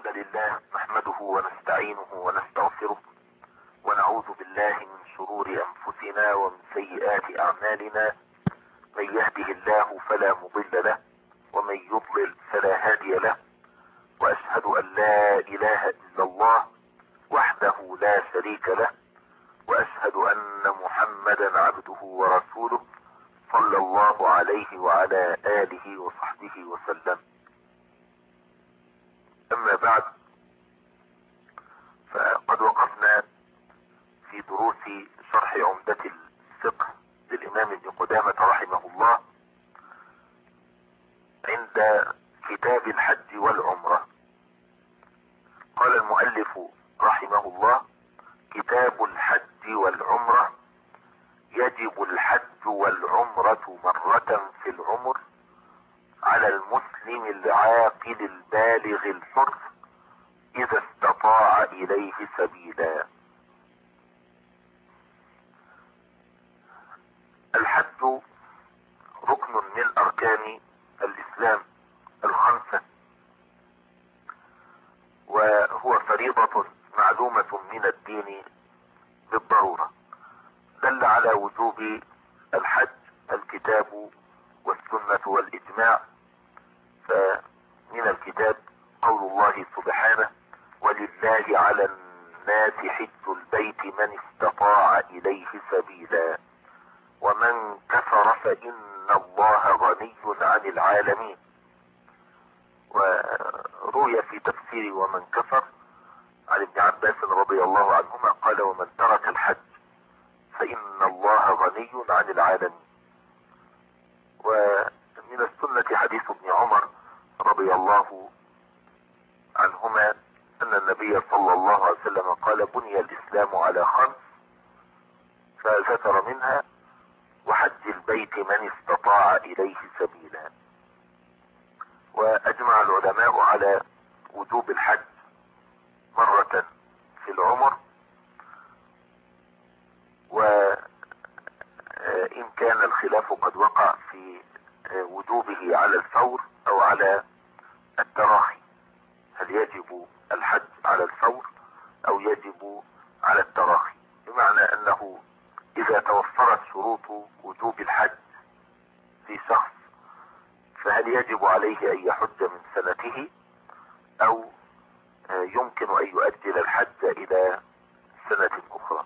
لله نحمده ونستعينه ونستغفره ونعوذ بالله من شرور انفسنا ومن سيئات اعمالنا. من يهده الله فلا مضل له ومن يضلل فلا هادي له، واشهد ان لا اله الا الله وحده لا شريك له، واشهد ان محمدا عبده ورسوله صلى الله عليه وعلى اله وصحبه وسلم. اما بعد، فقد وقفنا في دروس شرح عمدة الفقه للامام ابن قدامة رحمه الله عند كتاب الحج والعمرة. قال المؤلف رحمه الله: كتاب الحج والعمرة. يجب الحج والعمرة مرة في العمر على المسلم العاقل البالغ الحر اذا استطاع اليه سبيلا. الحج ركن من اركان الاسلام الخمسة، وهو فريضة معلومة من الدين بالضرورة. دل على وجوب الحج الكتاب والسنة والإجماع. فمن الكتاب قول الله سبحانه: ولله على الناس حج البيت من استطاع إليه سبيلا ومن كفر فإن الله غني عن العالمين. وروي في تفسير ومن كفر عن ابن عباس رضي الله عنهما قال: ومن ترك الحج فإن الله غني عن العالمين. ومن السنة حديث ابن عمر رضي الله عنهما أن النبي صلى الله عليه وسلم قال: بني الإسلام على خمس، فذكر منها وحج البيت من استطاع إليه سبيلا. وأجمع العلماء على وجوب الحج مرة في العمر، وإن كان الخلاف قد وقع في وجوبه على الفور أو على التراخي. هل يجب الحج على الفور أو يجب على التراخي؟ بمعنى أنه إذا توفرت شروط وجوب الحج في شخص، فهل يجب عليه أن يحج من سنته أو يمكن أن يؤجل الحج إلى سنة أخرى؟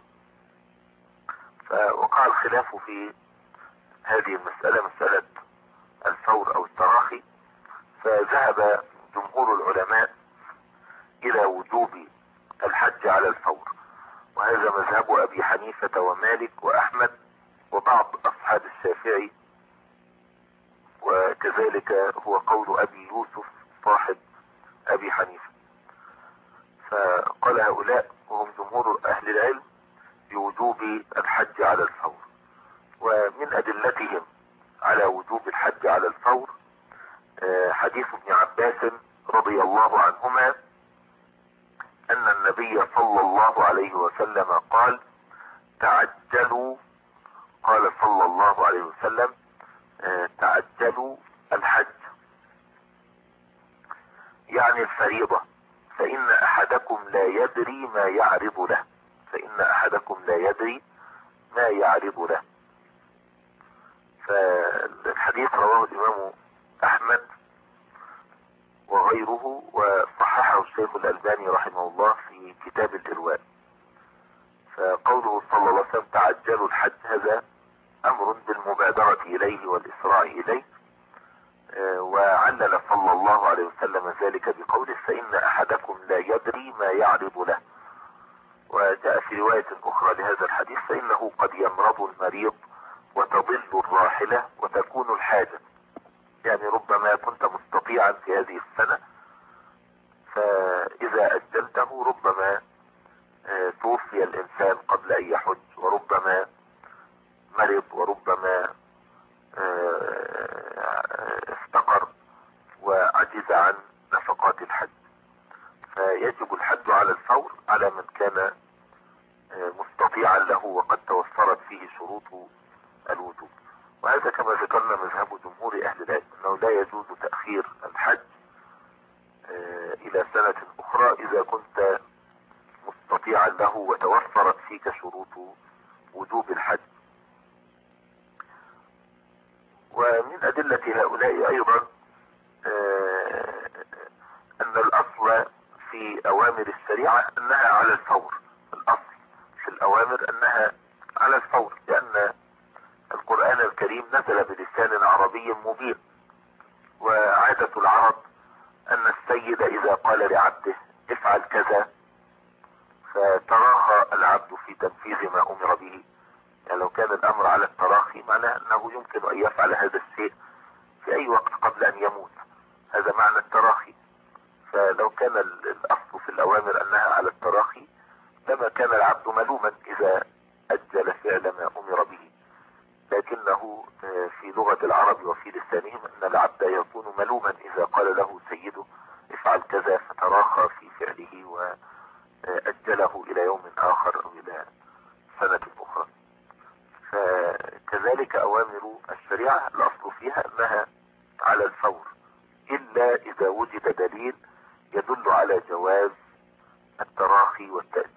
فوقع الخلاف في هذه المسألة، مسألة الفور أو التراخي. فذهب جمهور العلماء إلى وجوب الحج على الفور، وهذا مذهب أبي حنيفة ومالك وأحمد وبعض أصحاب الشافعي، وكذلك هو قول أبي يوسف صاحب أبي حنيفة. فقال هؤلاء وهم جمهور أهل العلم بوجوب الحج على الفور. ومن أدلتهم على وجوب الحج على الفور حديث ابن عباس رضي الله عنهما أن النبي صلى الله عليه وسلم قال: تعجلوا، قال صلى الله عليه وسلم: تعجلوا الحج، يعني الفريضة، فإن أحدكم لا يدري ما يعرض له، فإن أحدكم لا يدري ما يعرض له. فالحديث رواه الإمام أحمد وغيره، وصححه الشيخ الألباني رحمه الله في كتاب الإرواء. فقوله صلى الله عليه وسلم: تعجلوا الحج، هذا أمر بالمبادرة إليه والإسراع إليه. وعلل صلى الله عليه وسلم ذلك بقوله: فإن أحدكم لا يدري ما يعرض له. وجاء في رواية أخرى لهذا الحديث: فإنه قد يمرض المريض وتضل الراحلة وتكون الحاجة، يعني ربما كنت مستطيعا في هذه السنة، فإذا أجلته ربما توفي الإنسان قبل أن يحج، وربما مرض، وربما افتقر وعجز عن نفقات الحج. فيجب الحج على الفور على من كان مستطيعا له وقد توفرت فيه شروط الوجوب. وهذا كما ذكرنا مذهب جمهور أهل العلم، أنه لا يجوز تأخير الحج إلى سنة أخرى العمرة إذا كنت مستطيعا له وتوفرت فيك شروط وجوب الحج. ومن أدلة هؤلاء أيضا أن الأصل في أوامر الشريعة أنها على الفور. الأصل في الأوامر أنها على الفور، لأن القرآن الكريم نزل بلسان عربي مبين، وعادة العرب أن السيد إذا قال لعبده افعل كذا فتراخى العبد في تنفيذ ما أمر به. يعني لو كان الأمر على التراخي معناه أنه يمكن أن يفعل هذا الشيء في أي وقت قبل أن يموت، هذا معنى التراخي. فلو كان الأصل في الأوامر أنها على التراخي لما كان العبد ملوما إذا أجل فعل ما أمر به، لكنه في لغة العرب وفي لسانهم أن العبد يكون ملوما إذا قال له سيده افعل كذا فتراخى في فعله وأجله إلى يوم آخر أو إلى سنة أخرى. فكذلك أوامر الشريعة الأصل فيها أنها على الفور، إلا إذا وجد دليل يدل على جواز التراخي والتأجيل.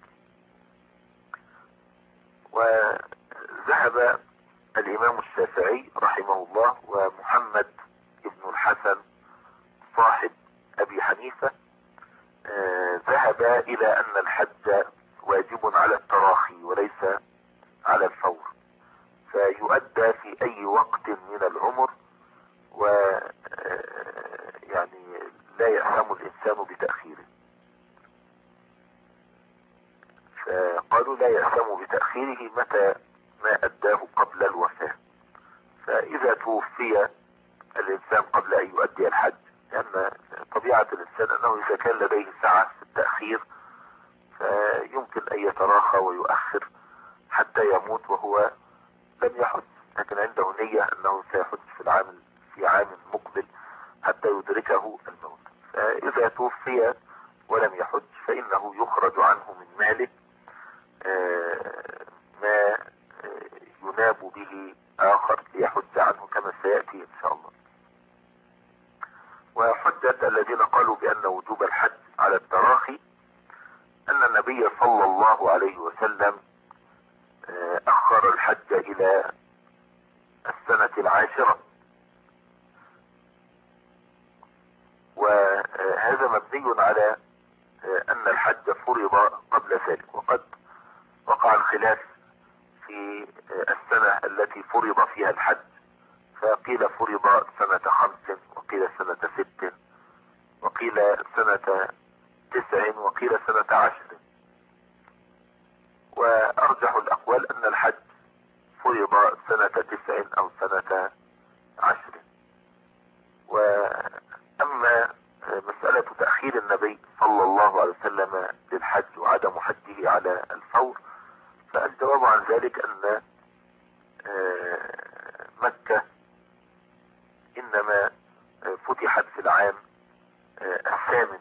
وذهب الإمام الشافعي رحمه الله ومحمد بن الحسن صاحب أبي حنيفة ذهب إلى أن الحج واجب على التراخي وليس على الفور، فيؤدى في أي وقت من العمر، ويعني لا يأثم الإنسان بتأخيره. فقالوا لا يأثم بتأخيره متى ما أداه قبل الوفاة. فإذا توفي الإنسان قبل أن يؤدي الحج، لأن طبيعة الإنسان أنه إذا كان لديه سعة في التأخير فيمكن أن يتراخى ويؤخر حتى يموت وهو لم يحج، لكن عنده نية أنه سيحج في عام مقبل حتى يدركه الموت. فإذا توفي ولم يحج فإنه يخرج عنه من ماله ما يناب به آخر ليحج عنه كما سيأتي إن شاء الله. وحجة الذين قالوا بأن وجوب الحج على التراخي أن النبي صلى الله عليه وسلم أخر الحج إلى السنة العاشرة، وهذا مبني على أن الحج فرض قبل ذلك. وقد وقع الخلاف في السنة التي فرض فيها الحج، فقيل فرض سنة 5 وقيل سنة 6 وقيل سنة 9 وقيل سنة 10. وأرجح الأقوال أن الحج فرض سنة 9 أو سنة 10. وأما مسألة تأخير النبي صلى الله عليه وسلم للحج وعدم حجه على الفور، فالجواب عن ذلك أن مكة إنما فتحت في العام 8،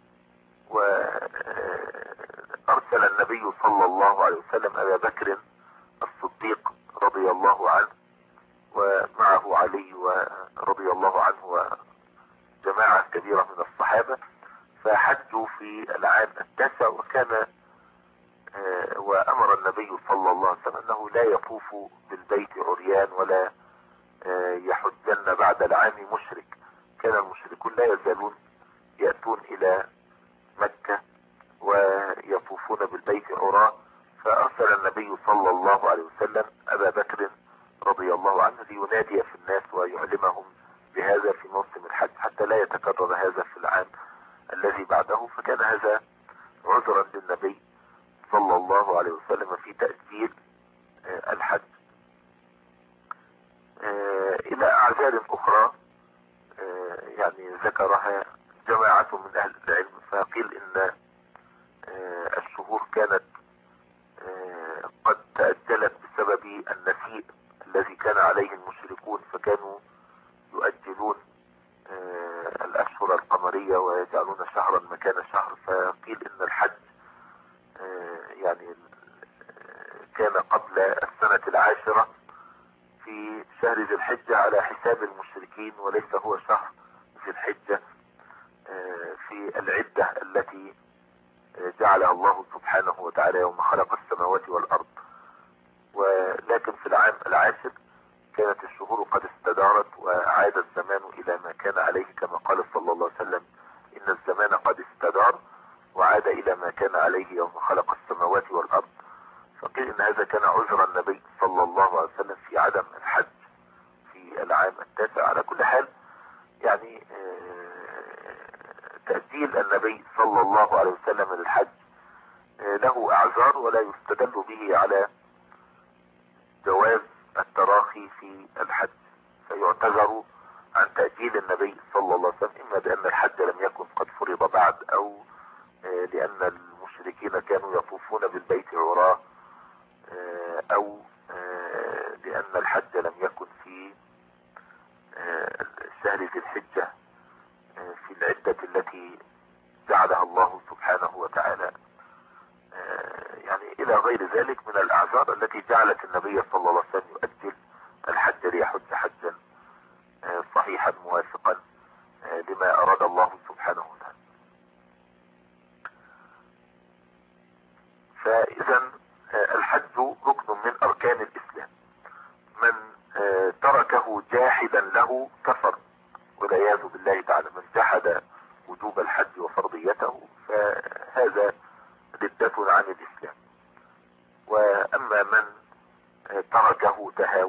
وأرسل النبي صلى الله عليه وسلم أبا بكر الصديق رضي الله عنه ومعه علي رضي الله عنه وجماعة كبيرة من الصحابة، فحجوا في العام 9. وكان وأمر النبي صلى الله عليه وسلم أنه لا يطوف بالبيت عريان ولا يحجن بعد العام مشرك. كان المشركون لا يزالون يأتون إلى مكة ويطوفون بالبيت عراة، فأرسل النبي صلى الله عليه وسلم أبا بكر رضي الله عنه لينادي في الناس ويعلمهم بهذا في موسم الحج حتى لا يتكرر هذا في العام الذي بعده. فكان هذا عذرا للنبي صلى الله عليه وسلم في تأجيل الحج. إلى أعذار أخرى يعني ذكرها جماعة من أهل العلم، فقيل إن الشهور كانت قد تأجلت بسبب النسيء الذي كان عليه المشركون، فكانوا يؤجلون الأشهر القمرية ويجعلون شهرا مكان شهر. فقيل إن الحج يعني كان قبل السنة 10 في شهر ذي الحجة على حساب المشركين، وليس هو شهر ذي الحجة في العدة التي جعلها الله سبحانه وتعالى يوم خلق السماوات والأرض. ولكن في العام العاشر كانت الشهور قد استدارت وعاد الزمان إلى ما كان عليه، كما قال صلى الله عليه وسلم: إن الزمان قد استدار وعاد إلى ما كان عليه يوم خلق السماوات والأرض. فقيل إن هذا كان عذر النبي صلى الله عليه وسلم في عدم الحج في العام التاسع. على كل حال يعني تأجيل النبي صلى الله عليه وسلم للحج له أعذار، ولا يستدل به على جواز التراخي في الحج. فيعتذر عن تأجيل النبي صلى الله عليه وسلم إما بأن الحج لم يكن قد فرض بعد، أو لأن المشركين كانوا يطوفون بالبيت عراه، أو لأن الحج لم يكن في شهر ذي الحجة في العدة التي جعلها الله سبحانه وتعالى، يعني إلى غير ذلك من الأعذار التي جعلت النبي صلى الله عليه وسلم يؤجل الحج ليحج حجا صحيحا موافقا لما أراد الله سبحانه وتعالى. فإذا الحج ركن من أركان الإسلام، من تركه جاحدا له كفر والعياذ بالله تعالى. من جحد وجوب الحج وفرضيته فهذا ردة عن الإسلام. وأما من تركه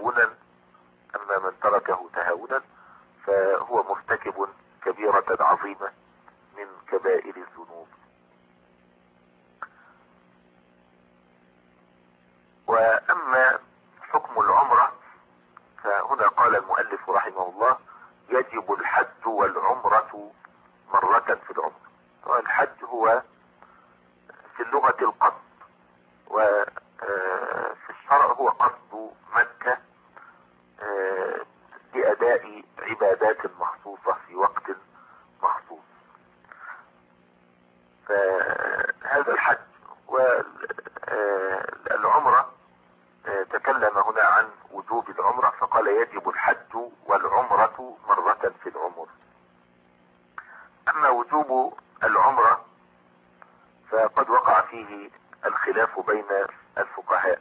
تهاونا فهو مرتكب كبيرة عظيمة من كبائر الذنوب. وأما حكم العمرة فهنا قال المؤلف رحمه الله: يجب الحج والعمرة مرة في العمر. والحج هو في اللغة القصد، وفي الشرع هو قصد مكة لأداء عبادات مخصوصة في وقت مخصوص. فهذا الحج. والعمرة تكلم هنا عن وجوب العمرة فقال: يجب الحج والعمرة مرة في العمر. أما وجوب العمرة فقد وقع فيه الخلاف بين الفقهاء.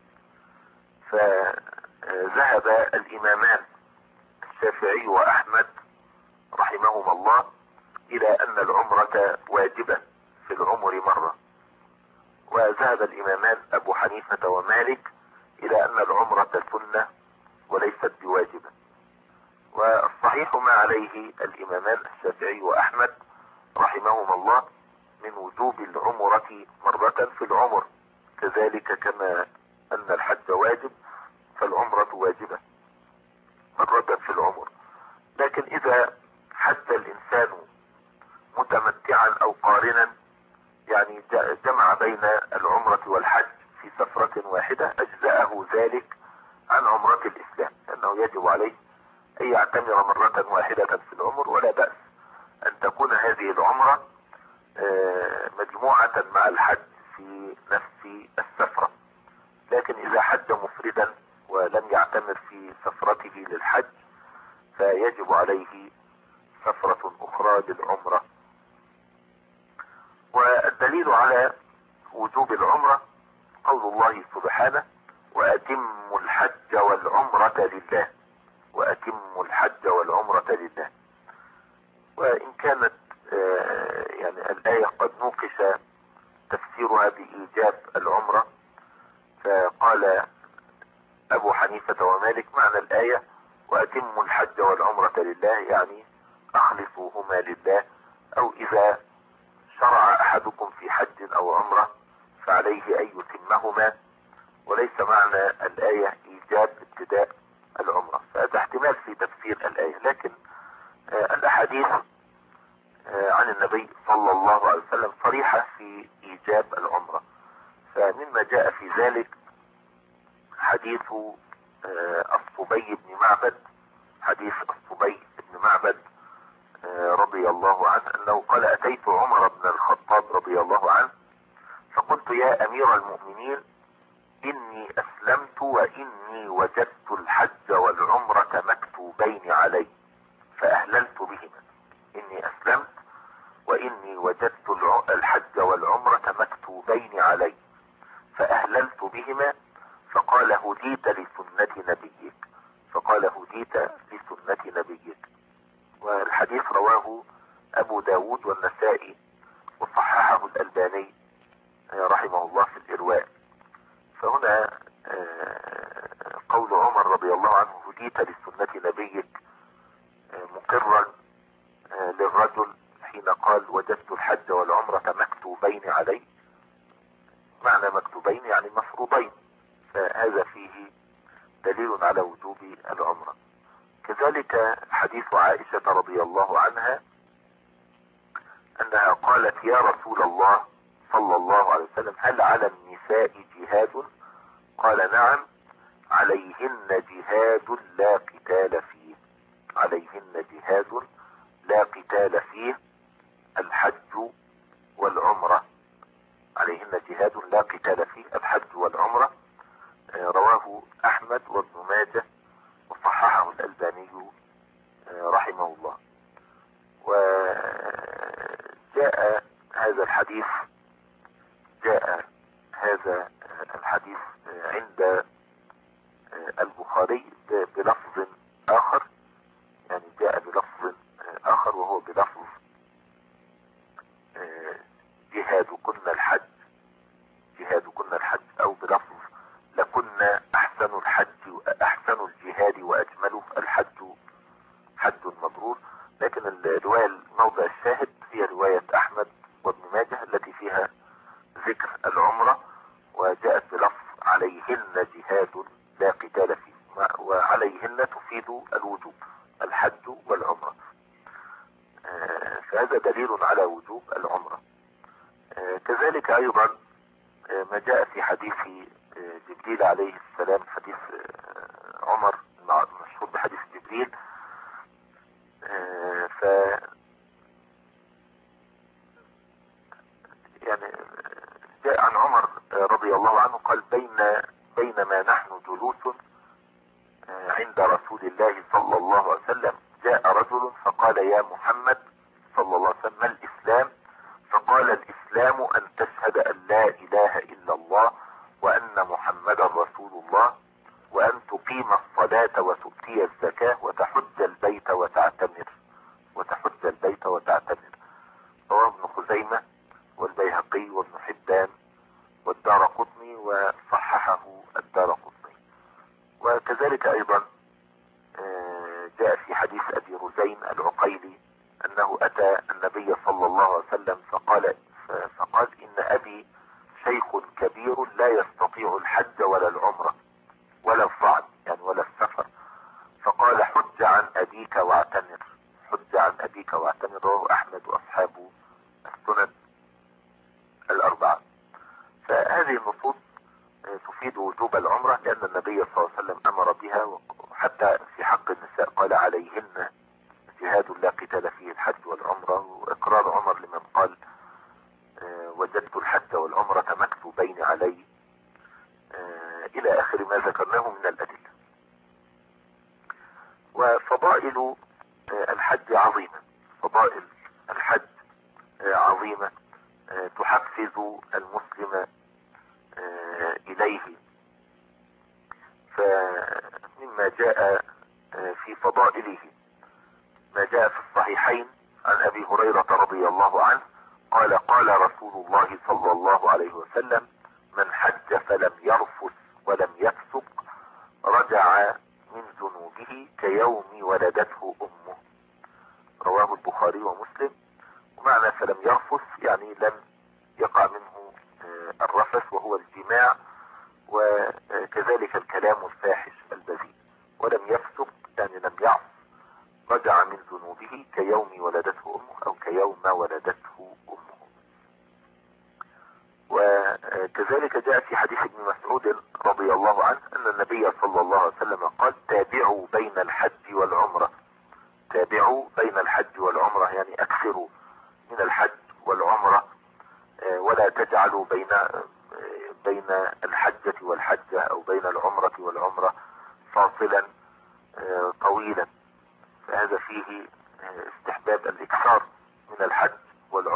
فذهب الإمامان الشافعي وأحمد رحمهما الله إلى أن العمرة واجبة في العمر مرة، وذهب الإمامان أبو حنيفة ومالك إلى أن العمرة سنة وليست بواجبة. والصحيح ما عليه الإمامان الشافعي وأحمد رحمهما الله من وجوب العمرة مرة في العمر، كذلك كما أن الحج واجب فالعمرة واجبة مرة في العمر. لكن إذا حج الإنسان متمتعا أو قارنا، يعني جمع بين العمرة والحج في سفرة واحدة، أجزأه ذلك عن عمرة الإسلام، لأنه يجب عليه أن يعتمر مرة واحدة في العمر، ولا بأس أن تكون هذه العمرة مجموعة مع الحج في نفس السفرة. لكن إذا حج مفردا ولم يعتمر في سفرته للحج فيجب عليه سفرة أخرى للعمرة. والدليل على وجوب العمرة قول الله سبحانه: وأتموا الحج والعمرة لله. وأتموا الحج والعمرة لله. وإن كانت يعني الآية قد نوقش تفسيرها بإيجاب العمرة، فقال أبو حنيفة ومالك معنى الآية: وأتموا الحج والعمرة لله، يعني أخلصوهما لله، أو إذا شرع أحدكم في حج أو عمرة فعليه أن يتمهما. وليس معنى الآية إيجاب ابتداء العمرة، فهذا احتمال في تفسير الآية. لكن الأحاديث عن النبي صلى الله عليه وسلم صريحة في إيجاب العمرة. فمما جاء في ذلك حديث الصبي بن معبد، رضي الله عنه أنه قال: أتيت عمر بن الخطاب رضي الله عنه فقلت: يا أمير المؤمنين، إني أسلمت وإني وجدت الحج والعمرة مكتوبين علي فأهللت بهما. إني أسلمت وإني وجدت الحج والعمرة مكتوبين علي فأهللت بهما. فقال هديت لسنة نبيك، فقال هديت لسنة نبيك. والحديث رواه أبو داود والنسائي وصححه الألباني رحمه الله في الإرواء. فهنا قول عمر رضي الله عنه هديت لسنة نبيك مقرا للرجل حين قال وجدت الحج والعمرة مكتوبين علي. معنى مكتوبين يعني مفروضين، فهذا فيه دليل على وجوب العمرة. كذلك حديث عائشة رضي الله عنها أنها قالت يا رسول الله صلى الله عليه وسلم هل على النساء جهاد؟ قال نعم، عليهن جهاد لا قتال فيه، عليهن جهاد لا قتال فيه الحج والعمرة، عليهن جهاد لا قتال فيه الحج والعمرة. رواه أحمد وابن ماجه وصححه الألباني رحمه الله. وجاء هذا الحديث عند البخاري بلفظ آخر، يعني جاء بلفظ آخر وهو بلفظ جهادكن الحج، جهادكن الحج، أو بلفظ لكن أحسن الجهاد وأجمله الحج حج مبرور. لكن الرواية الموضع الشاهد هي رواية أحمد وابن ماجه التي فيها ذكر العمرة، وجاءت بلفظ عليهن جهاد لا قتال فيه، وعليهن تفيد الوجوب الحج والعمرة. فهذا دليل على وجوب العمرة. كذلك أيضا ما جاء في حديث جبريل عليه السلام، حديث عمر المشهور بحديث جبريل. ف يعني جاء عن عمر رضي الله عنه قال بينما نحن جلوس عند رسول الله صلى الله عليه وسلم جاء رجل فقال يا محمد صلى الله عليه وسلم ما الإسلام؟ فقال الإسلام أن تشهد أن لا إله إلا الله وأن محمدا رسول الله وأن تقيم الصلاة وتؤتي الزكاة وتحج البيت وتعتمر. رواه ابن خزيمة والبيهقي وابن حبان والدارقطني وصححه الدارقطني. وكذلك أيضا جاء في حديث أبي رزين العقيلي أنه أتى النبي صلى الله عليه وسلم فقال إن أبي شيخ كبير لا يستطيع الحج ولا العمرة ولا الصعد، يعني ولا السفر، فقال حج عن أبيك واعتمر، رواه أحمد وأصحابه السنن الأربعة. فهذه النصوص تفيد وجوب العمرة لأن النبي صلى الله عليه وسلم أمر بها، وحتى في حق النساء قال عليهن جهاد لا قتال فيه الحج والعمرة. وإقرار عمر لمن قال وجدت الحج والعمرة مكتوبين علي إلى آخر ما ذكرناه من الأدلة. وفضائل الحج عظيمة، فضائل الحج عظيمة تحفز المسلم إليه. فمما جاء في فضائله ما جاء في الصحيحين عن أبي هريرة رضي الله عنه قال قال رسول الله صلى الله عليه وسلم من حج فلم يرفث ولم يفسق رجع من ذنوبه كيوم ولدته أمه. رواه البخاري ومسلم. ومعنى فلم يرفث يعني لم يقع منه الرفث وهو الجماع، وكذلك الكلام الفاحش البذيء. ولم يفسق يعني لم يعص، رجع من ذنوبه كيوم ولدته أمه أو كيوم ولدته أمه. وكذلك جاء في حديث ابن مسعود رضي الله عنه أن النبي صلى الله عليه وسلم قال تابعوا بين الحج والعمرة، تابعوا بين الحج والعمرة يعني أكثروا من الحج والعمرة، ولا تجعلوا بين الحجة والحجة أو بين العمرة والعمرة فاصلا طويلا. فهذا فيه استحباب الإكثار من الحج والعمرة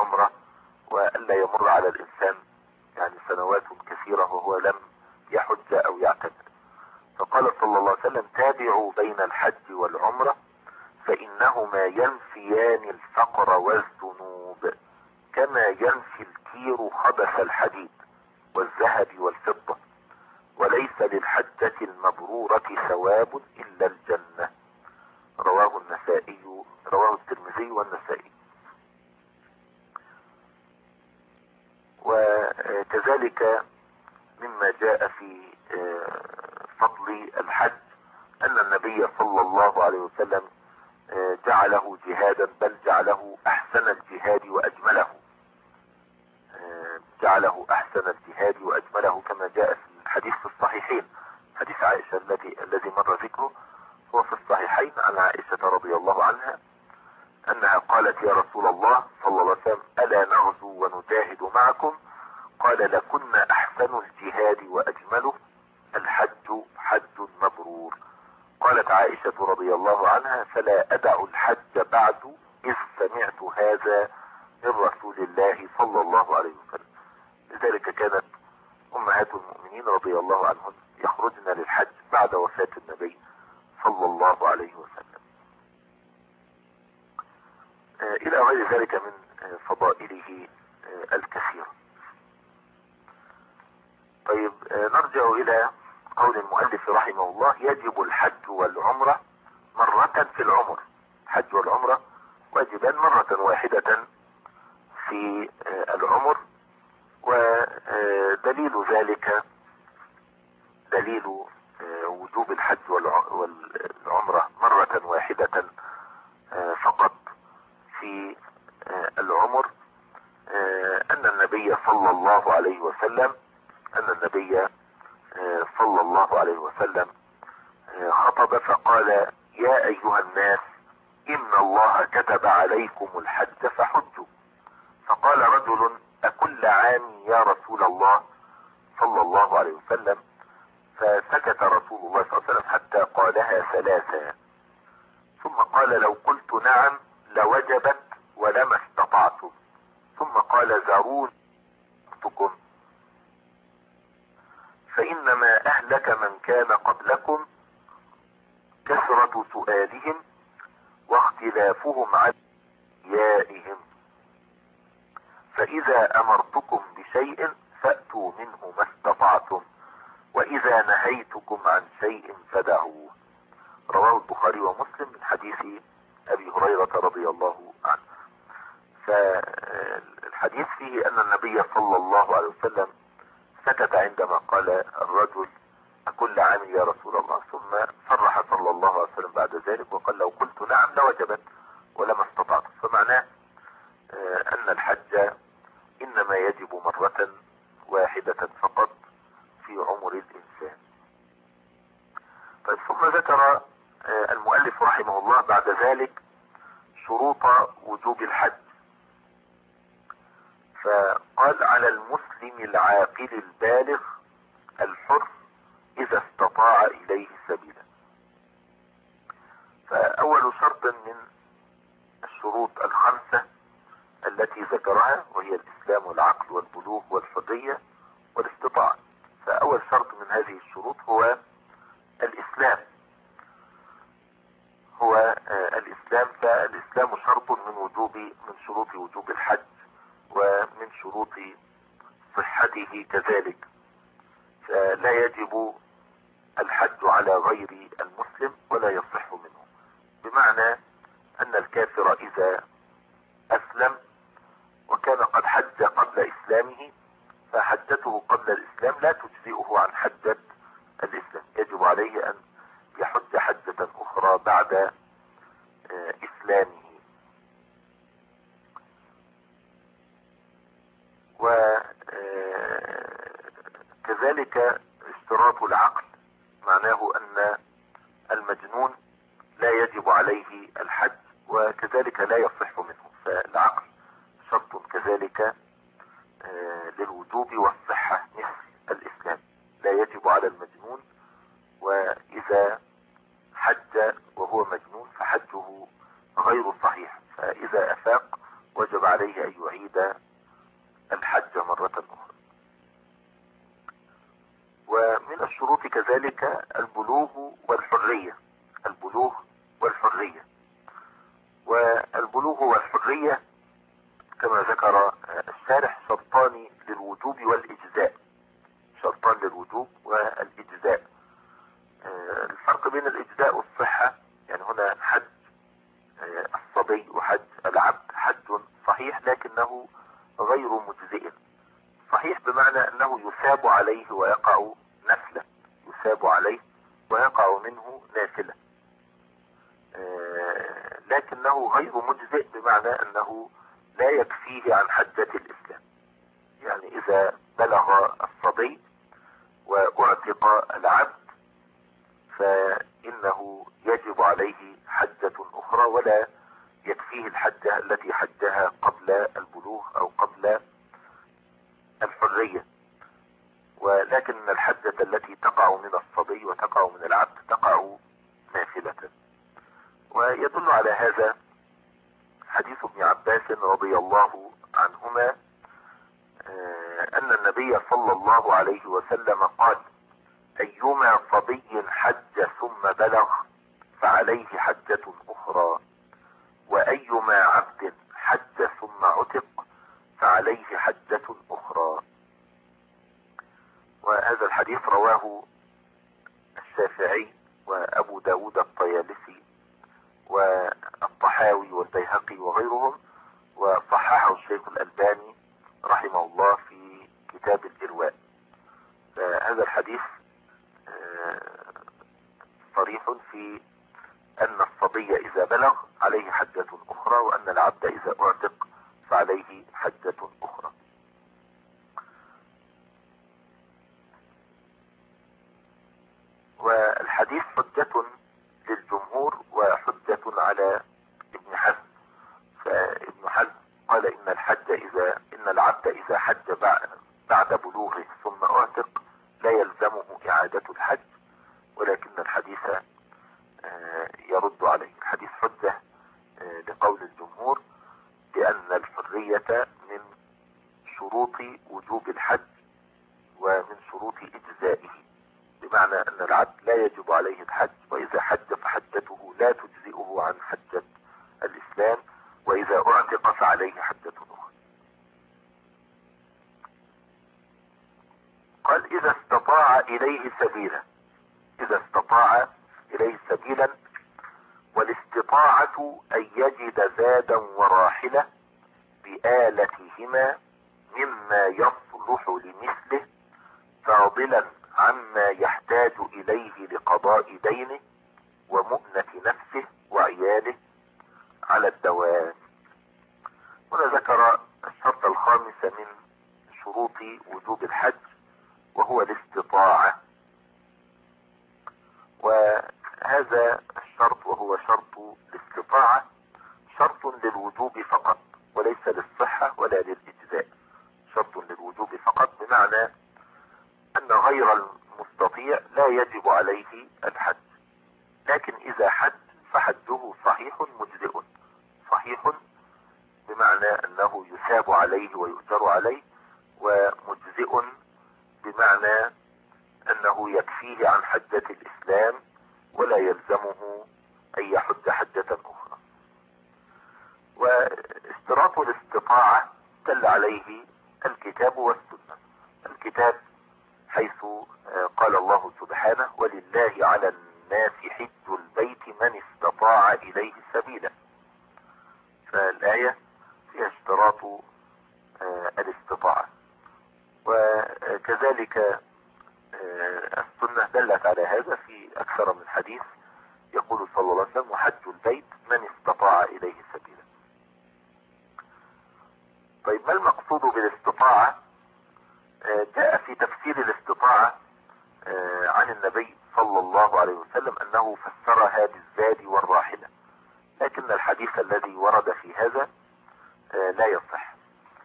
تمر على الإنسان يعني سنوات كثيرة وهو لم يحج أو يعتمر. فقال صلى الله عليه وسلم: تابعوا بين الحج والعمرة فإنهما ينفيان الفقر والذنوب كما ينفي الكير خبث الحديد والذهب والفضة، وليس للحجة المبرورة ثواب إلا الجنة. رواه الترمذي والنسائي. وكذلك مما جاء في فضل الحج أن النبي صلى الله عليه وسلم جعله جهادا، بل جعله أحسن الجهاد وأجمله. جعله أحسن الجهاد وأجمله كما جاء في الحديث في الصحيحين. حديث عائشة الذي مر ذكره هو في الصحيحين عن عائشة رضي الله عنها أنها قالت: يا رسول الله صلى الله عليه وسلم ألا نغزو ونجاهد معكم؟ قال: لكن أحسن الجهاد وأجمله، الحج حج مبرور. قالت عائشة رضي الله عنها: فلا أدع الحج بعد إذ سمعت هذا من رسول الله صلى الله عليه وسلم. لذلك كانت أمهات المؤمنين رضي الله عنهن يخرجن للحج بعد وفاة النبي صلى الله عليه وسلم. إلى غير ذلك من فضائله الكثيرة. طيب، نرجع إلى قول المؤلف رحمه الله: يجب الحج والعمرة مرة في العمر. الحج والعمرة واجبان مرة واحدة في العمر. ودليل ذلك دليل وجوب الحج والعمرة مرة واحدة فقط في العمر أن النبي صلى الله عليه وسلم خطب فقال: يا أيها الناس إن الله كتب عليكم الحج فحجوا. فقال رجل: أكل عام يا رسول الله صلى الله عليه وسلم؟ فسكت رسول الله صلى الله عليه وسلم حتى قالها ثلاثا، ثم قال: لو قلت نعم لوجبت ولما استطعتم. ثم قال: ذرونكم فإنما أهلك من كان قبلكم كثرة سؤالهم واختلافهم عن أنبيائهم، فإذا أمرتكم بشيء فأتوا منه ما استطعتم، وإذا نهيتكم عن شيء فدعوه. رواه البخاري ومسلم من حديث أبي هريرة رضي الله عنه. فالحديث فيه أن النبي صلى الله عليه وسلم سكت عندما قال الرجل: أكل عام يا رسول الله؟ ثم صرح صلى الله عليه وسلم بعد ذلك وقال: لو قلت نعم لوجبت ولما استطعت. فمعناه أن الحج إنما يجب مرة واحدة فقط في عمر الإنسان. طيب، ثم ذكر المؤلف رحمه الله بعد ذلك شروط وجوب الحج، فقال: على المسلم العاقل البالغ الحر إذا استطاع إليه سبيلا. فأول شرط من الشروط الخمسة التي ذكرها، وهي الإسلام والعقل والبلوغ والحرية والاستطاعة. فأول شرط من هذه الشروط هو الإسلام. فالإسلام شرط من شروط وجوب الحج ومن شروط صحته كذلك. فلا يجب الحج على غير المسلم ولا يصح منه، بمعنى أن الكافر إذا أسلم وكان قد حج قبل إسلامه فحجته قبل الإسلام لا تجزئه عن حجة الإسلام، يجب عليه أن يحج حجة أخرى بعد إسلامه. وكذلك اشتراط العقل، معناه أن المجنون لا يجب عليه الحج وكذلك لا يصح منه. فالعقل شرط كذلك للوجوب والصحة مثل الإسلام، لا يجب على المجنون، وإذا حج وهو مجنون فحجه غير صحيح، فإذا أفاق وجب عليه أن يعيد الحج مرة أخرى. ومن الشروط كذلك البلوغ والحرية. البلوغ والحرية. والبلوغ والحرية كما ذكر الشارح شرطان للوجوب والإجزاء. شرطان للوجوب والإجزاء. الفرق بين الإجزاء والصحة، يعني هنا حج الصبي وحج العبد حج صحيح لكنه غير مجزئ. صحيح بمعنى أنه يثاب عليه ويقع نفلة، يثاب عليه ويقع منه نافلة، لكنه غير مجزئ بمعنى أنه لا يكفيه عن حجة الإسلام. يعني إذا بلغ الصبي وأعتق العبد فإنه يجب عليه حجة أخرى ولا يكفيه الحجة التي حجها قبل البلوغ أو قبل الحرية. ولكن الحجة التي تقع من الصبي وتقع من العبد تقع نافلة. ويدل على هذا حديث ابن عباس رضي الله عنهما أن النبي صلى الله عليه وسلم قال: أيما صبي حج ثم بلغ فعليه حجة أخرى، وأيما عبد حج ثم عتق فعليه حجة أخرى. وهذا الحديث رواه الشافعي وأبو داود الطيالسي والطحاوي والبيهقي وغيرهم، وصححه الشيخ الألباني رحمه الله في كتاب الإرواء. فهذا الحديث صريح في أن الصبي إذا بلغ عليه حجة أخرى، وأن العبد إذا أعتق فعليه حجة أخرى. والحديث حجة للجمهور وحجة على ابن حزم. فابن حزم قال إن العبد إذا حج بعد بلوغه ثم أعتق لا يلزمه إعادة الحج، ولكن الحديث يرد عليه. الحديث حجة لقول الجمهور لأن الحرية من شروط وجوب الحج ومن شروط إجزائه، بمعنى أن العبد لا يجب عليه الحج، وإذا حج فحجته لا تجزئه عن حجة الإسلام، وإذا أعتق فعليه حجة أخرى. قال: إذا استطاع إليه سبيلا. إذا استطاع إليه سبيلا، والاستطاعة أن يجد زادا وراحلة بآلتهما مما يصلح لمثله، فاضلا عما يحتاج إليه لقضاء دينه ومؤنة نفسه وعياله على الدوام. هنا ذكر الشرط الخامس من شروط وجوب الحج وهو الاستطاعة. وهذا الشرط وهو شرط الاستطاعة شرط للوجوب فقط وليس للصحة ولا للإجزاء. شرط للوجوب فقط بمعنى أن غير المستطيع لا يجب عليه الحج، لكن إذا حج فحجه صحيح مجزئ. صحيح بمعنى أنه يثاب عليه ويؤجر عليه، ومجزئ بمعنى أنه يكفيه عن حجة الإسلام ولا يلزمه أن يحج حجة أخرى. واشتراط الاستطاعة دل عليه الكتاب والسنة. الكتاب حيث قال الله سبحانه: ولله على الناس حج البيت من استطاع إليه سبيلا. فالآية فيها اشتراط الاستطاعة. وكذلك السنة دلت على هذا في أكثر من حديث، يقول صلى الله عليه وسلم: وحج البيت من استطاع إليه سبيلا. طيب، ما المقصود بالاستطاعة؟ جاء في تفسير الاستطاعة عن النبي صلى الله عليه وسلم أنه فسرها بالزاد والراحلة، لكن الحديث الذي ورد في هذا لا يصح.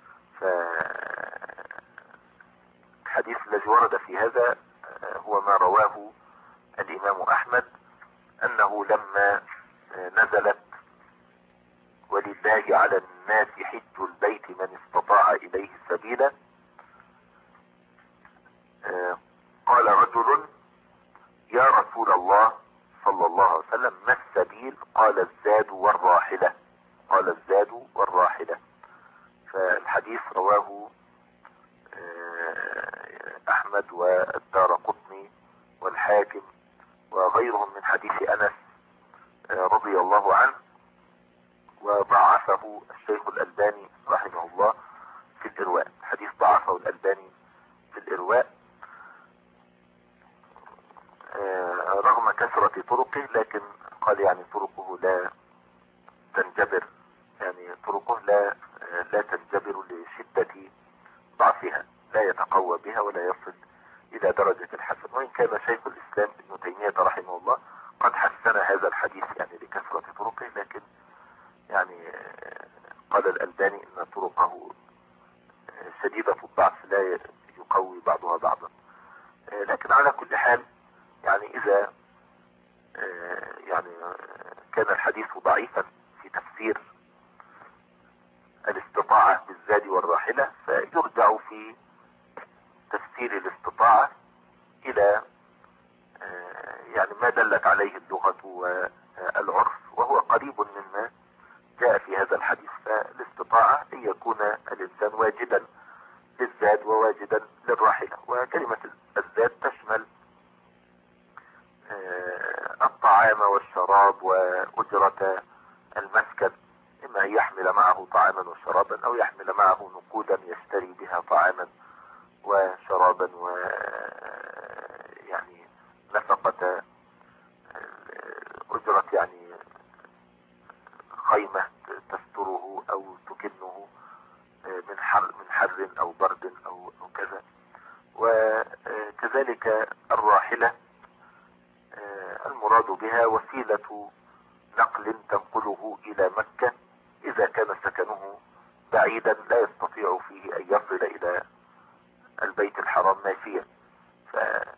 فالحديث الذي ورد في هذا هو ما رواه الإمام أحمد، أنه لما نزلت ولله على الناس حج البيت من استطاع إليه سبيلا السبيل. قال رجل يا رسول الله صلى الله عليه وسلم ما السبيل؟ قال الزاد والراحلة. قال الزاد والراحلة. فالحديث رواه احمد والدارقطني والحاكم وغيرهم من حديث انس رضي الله عنه، وضعفه الشيخ الألباني رحمه الله في الإرواء. حديث ضعفه الألباني في الإرواء رغم كثرة طرقه، لكن قال يعني طرقه لا تنجبر، يعني طرقه لا تنجبر لشدة ضعفها، لا يتقوى بها ولا يصل إلى درجة الحسن. وإن كان شيخ الإسلام ابن تيمية رحمه الله قد حسن هذا الحديث يعني لكثرة طرقه، لكن يعني قال الألباني إن طرقه شديدة الضعف لا يقوي بعضها بعضا. لكن على كل حال يعني إذا يعني كان الحديث ضعيفا في تفسير الاستطاعة بالزاد والراحلة، فيرجع في تفسير الاستطاعة إلى يعني ما دلت عليه اللغة والعرف، وهو قريب مما جاء في هذا الحديث. فالاستطاعة أن يكون الإنسان واجدا للزاد وواجدا للراحلة. وكلمة الزاد تشمل الطعام والشراب وأجرة المسكن، إما أن يحمل معه طعاما وشرابا أو يحمل معه نقودا يشتري بها طعاما وشرابا، ويعني نفقة أجرة يعني خيمة تستره أو تكنه من حر أو برد أو كذا. وكذلك الراحلة المراد بها وسيلة نقل تنقله إلى مكة إذا كان سكنه بعيدا لا يستطيع فيه أن يصل إلى البيت الحرام ماشيا، فإذا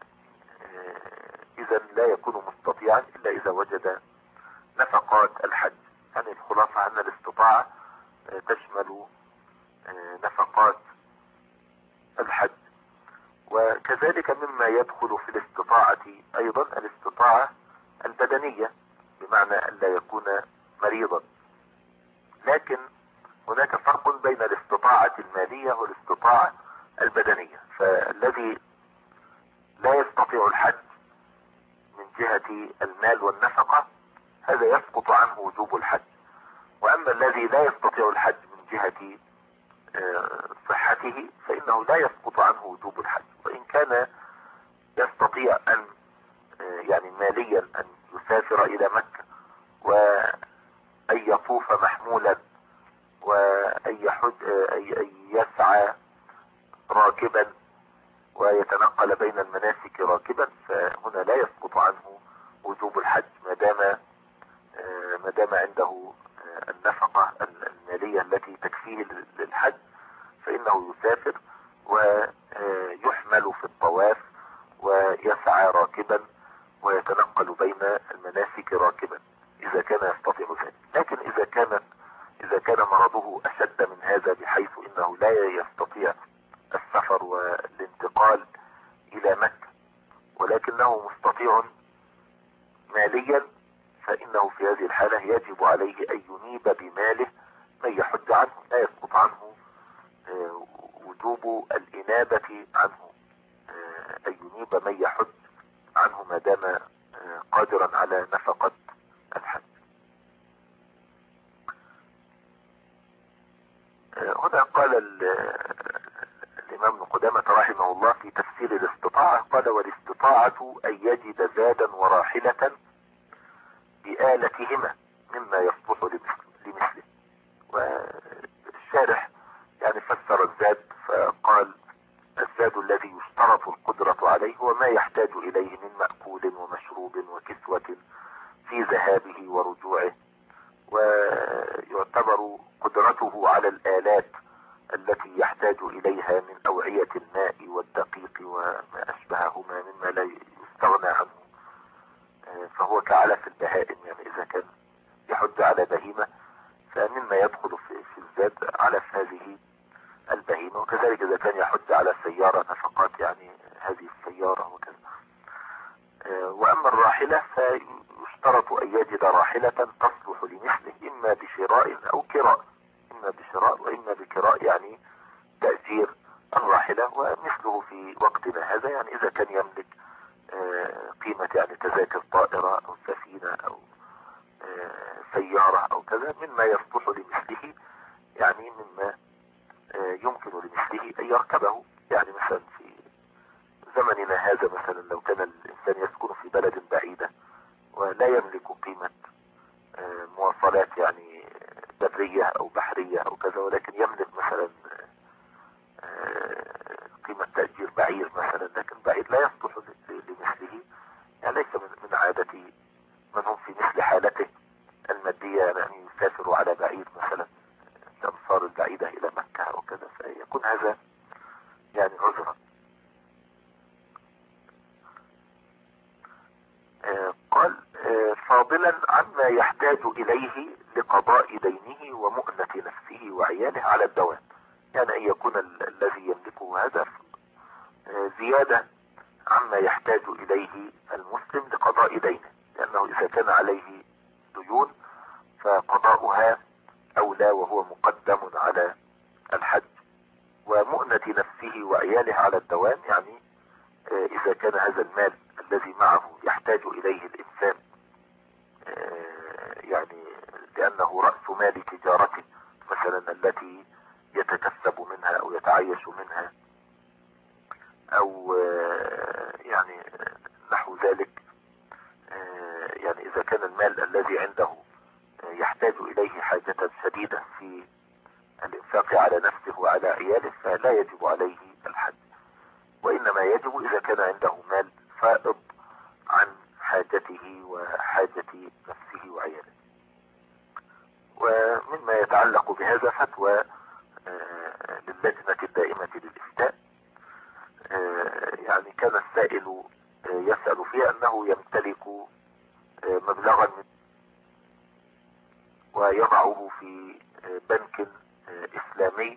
لا يكون مستطيعا إلا إذا وجد نفقات الحج. يعني الخلاصة أن الاستطاعة تشمل نفقات الحج. وكذلك مما يدخل في الاستطاعة أيضا الاستطاعة البدنية، بمعنى أن لا يكون مريضا. لكن هناك فرق بين الاستطاعة المالية والاستطاعة البدنية. فالذي لا يستطيع الحج من جهة المال والنفقة هذا يسقط عنه وجوب الحج. وأما الذي لا يستطيع الحج من جهة صحته فإنه لا يسقط عنه وجوب الحج، وإن كان يستطيع أن يعني ماليا أن يسافر إلى مكة وأن يطوف محمولا وأن يسعى راكبا ويتنقل بين المناسك راكبا، فهنا لا يسقط عنه وجوب الحج ما دام عنده النفقة المالية التي تكفيه للحج، فإنه يسافر ويحمل في الطواف ويسعى راكبا ويتنقل بين المناسك راكبا إذا كان يستطيع ذلك. لكن إذا كان مرضه أشد من هذا بحيث إنه لا يستطيع السفر والانتقال إلى مكة ولكنه مستطيع ماليا، فإنه في هذه الحالة يجب عليه أن ينيب بماله من يحج عنه، لا يسقط عنه وجوب الإنابة عنه، أن ينيب من يحج عنه ما دام قادرا على نفقة الحج. هنا قال الإمام ابن قدامة رحمه الله في تفسير الاستطاعة، قال والاستطاعة أن يجد زادا وراحلة بآلتهما مما يصلح لمثله. والشارح يعني فسر الزاد فقال الزاد الذي يشترط القدرة عليه هو ما يحتاج إليه من مأكول ومشروب وكسوة في ذهابه ورجوعه، ويعتبر قدرته على الآلات التي يحتاج إليها من أوعية الماء والدقيق وما أشبههما مما لا يستغنى عنه، فهو كعلف البهائم. يعني إذا كان يحج على بهيمة فمما يدخل في الزاد علف هذه البهيمة، وكذلك إذا كان يحج على سيارة نفقات يعني هذه السيارة وكذا. وأما الراحلة فيشترط أن يجد راحلة تصلح لمثله، إما بشراء أو كراء، إما بشراء وإما بكراء، يعني تأجير الراحلة. ومثله في وقتنا هذا يعني إذا كان يملك قيمة يعني تذاكر طائرة أو سفينة أو سيارة أو كذا مما يصلح لمثله، يعني مما يمكن لمثله أن يركبه. يعني مثلا في زمننا هذا مثلا لو كان الإنسان يسكن في بلد بعيدة ولا يملك قيمة مواصلات يعني برية أو بحرية أو كذا، ولكن يملك مثلا قيمة تأجير بعير مثلا، لكن بعير لا يصلح لمثله، يعني ليس من عادة من هم في مثل حالته المادية يعني يسافروا على بعير مثلا الأمصار البعيدة إلى مكة أو كذا، فيكون هذا يعني عذرا. قال فاضلا عما يحتاج إليه لقضاء دينه ومؤنة نفسه وعياله على الدوام، يعني أن يكون الذي يملكه هذا زيادة عما يحتاج إليه المسلم لقضاء دينه، لأنه إذا كان عليه ديون فقضاؤها أولى وهو مقدم على الحج. ومؤنة نفسه وعياله على الدوام، يعني إذا كان هذا المال الذي معه يحتاج إليه الإنسان يعني لأنه رأس مال تجارته مثلا التي يتكسب منها أو يتعيش منها أو يعني نحو ذلك، يعني إذا كان المال الذي عنده يحتاج إليه حاجة شديدة في الإنفاق على نفسه وعلى عياله فلا يجب عليه الحج، وإنما يجب إذا كان عنده مال فائض عن حاجته وحاجة نفسه وعياله. ومما يتعلق بهذا فتوى للجنة الدائمة للإفتاء، يعني كان السائل يسأل فيها أنه يمتلك مبلغا ويضعه في بنك إسلامي،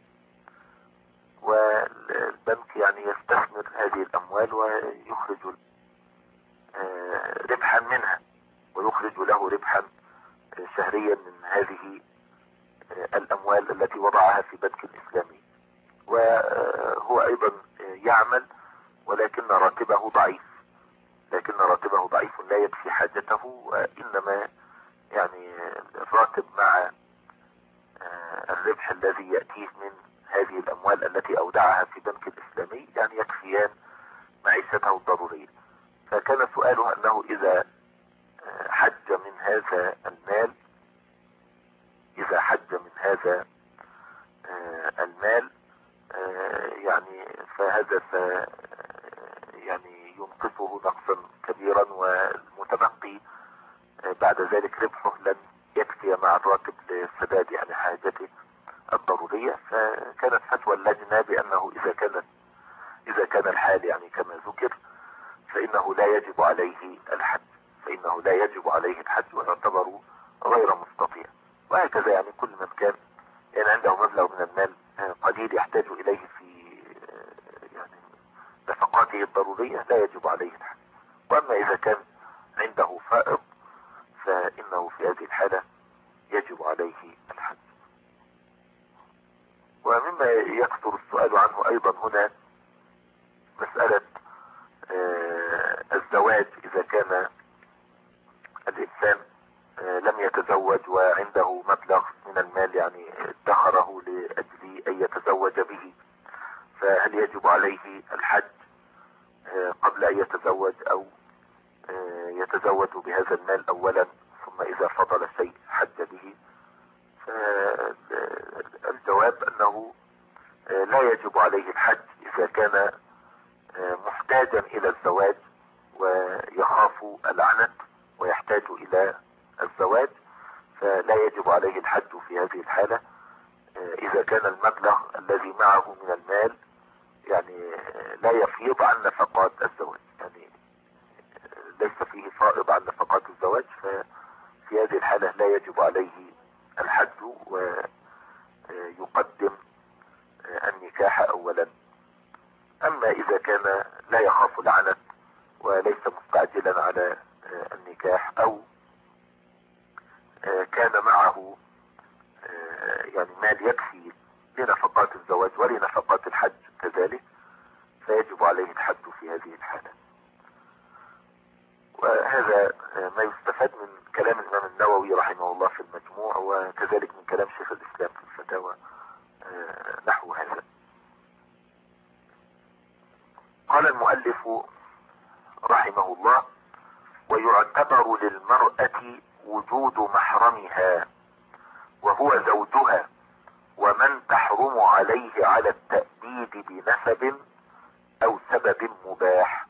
والبنك يعني يستثمر هذه الأموال ويخرج ربحا منها، ويخرج له ربحا شهريا من هذه الأموال التي وضعها في بنك إسلامي، وهو أيضا يعمل ولكن راتبه ضعيف، لا يكفي حاجته، وإنما يعني الراتب مع الربح الذي يأتيه من هذه الأموال التي أودعها في بنك الإسلامي يعني يكفيان معيشته الضرورية. فكان سؤاله أنه إذا حج من هذا المال يعني فهذا يعني ينقصه نقصا كبيرا، والمتبقي بعد ذلك ربحه لن يكفي مع الراتب لسداد يعني حاجته الضرورية. فكانت فتوى اللجنة بأنه إذا كان الحال يعني كما ذكر فإنه لا يجب عليه الحج، ويعتبر غير مستطيع. وهكذا يعني كل من كان يعني عنده مبلغ من المال قليل يحتاج إليه في يعني نفقاته الضرورية لا يجب عليه الحج. وأما إذا كان عنده فائض فإنه في هذه الحالة يجب عليه الحج. ومما يكثر السؤال عنه أيضا هنا مسألة الزواج، إذا كان الإنسان لم يتزوج وعنده مبلغ من المال يعني ادخره لأجل أن يتزوج به، فهل يجب عليه الحج قبل أن يتزوج أو يتزوج بهذا المال أولا ثم إذا فضل شيء حج به؟ فالجواب أنه لا يجب عليه الحج إذا كان محتاجا إلى الزواج ويخاف العنت ويحتاج إلى الزواج، فلا يجب عليه الحج في هذه الحالة. إذا كان المبلغ الذي معه من المال يعني لا يفيض عن نفقات الزواج، يعني ليس فيه فائض عن نفقات الزواج، ففي هذه الحالة لا يجب عليه الحج، ويقدم أن النكاح اولا. اما اذا كان لا يخاف العنت وليس مستعجلا على النكاح، او كان معه يعني مال يكفي لنفقات الزواج ولنفقات الحج كذلك، فيجب عليه الحد في هذه الحالة. وهذا ما يستفاد من كلام الإمام النووي رحمه الله في المجموع، وكذلك من كلام شيخ الإسلام في الفتاوى نحو هذا. قال المؤلف رحمه الله: ويعتبر للمرأة وجود محرمها وهو زوجها ومن تحرم عليه على التأبيد بنسب أو سبب مباح.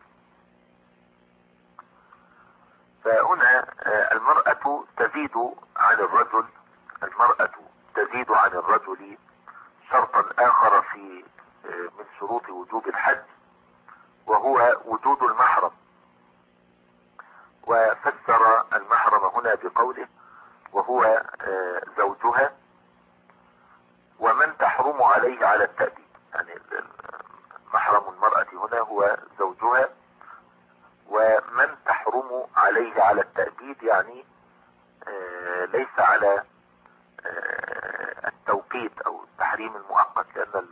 فهنا المرأة تزيد عن الرجل، شرطا آخر في من شروط وجوب الحج، وهو وجود المحرم. وفسر المحرم هنا بقوله وهو زوجها ومن تحرم عليه على التأبيد، يعني محرم المرأة هنا هو زوجها ومن تحرم عليه على التأبيد، يعني ليس على التوقيت او التحريم المؤقت، لان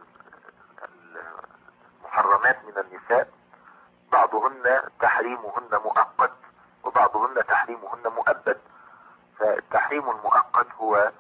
المحرمات من النساء بعضهن تحريمهن مؤقت وبعضهن تحريمهن مؤبد. فالتحريم المؤقت هو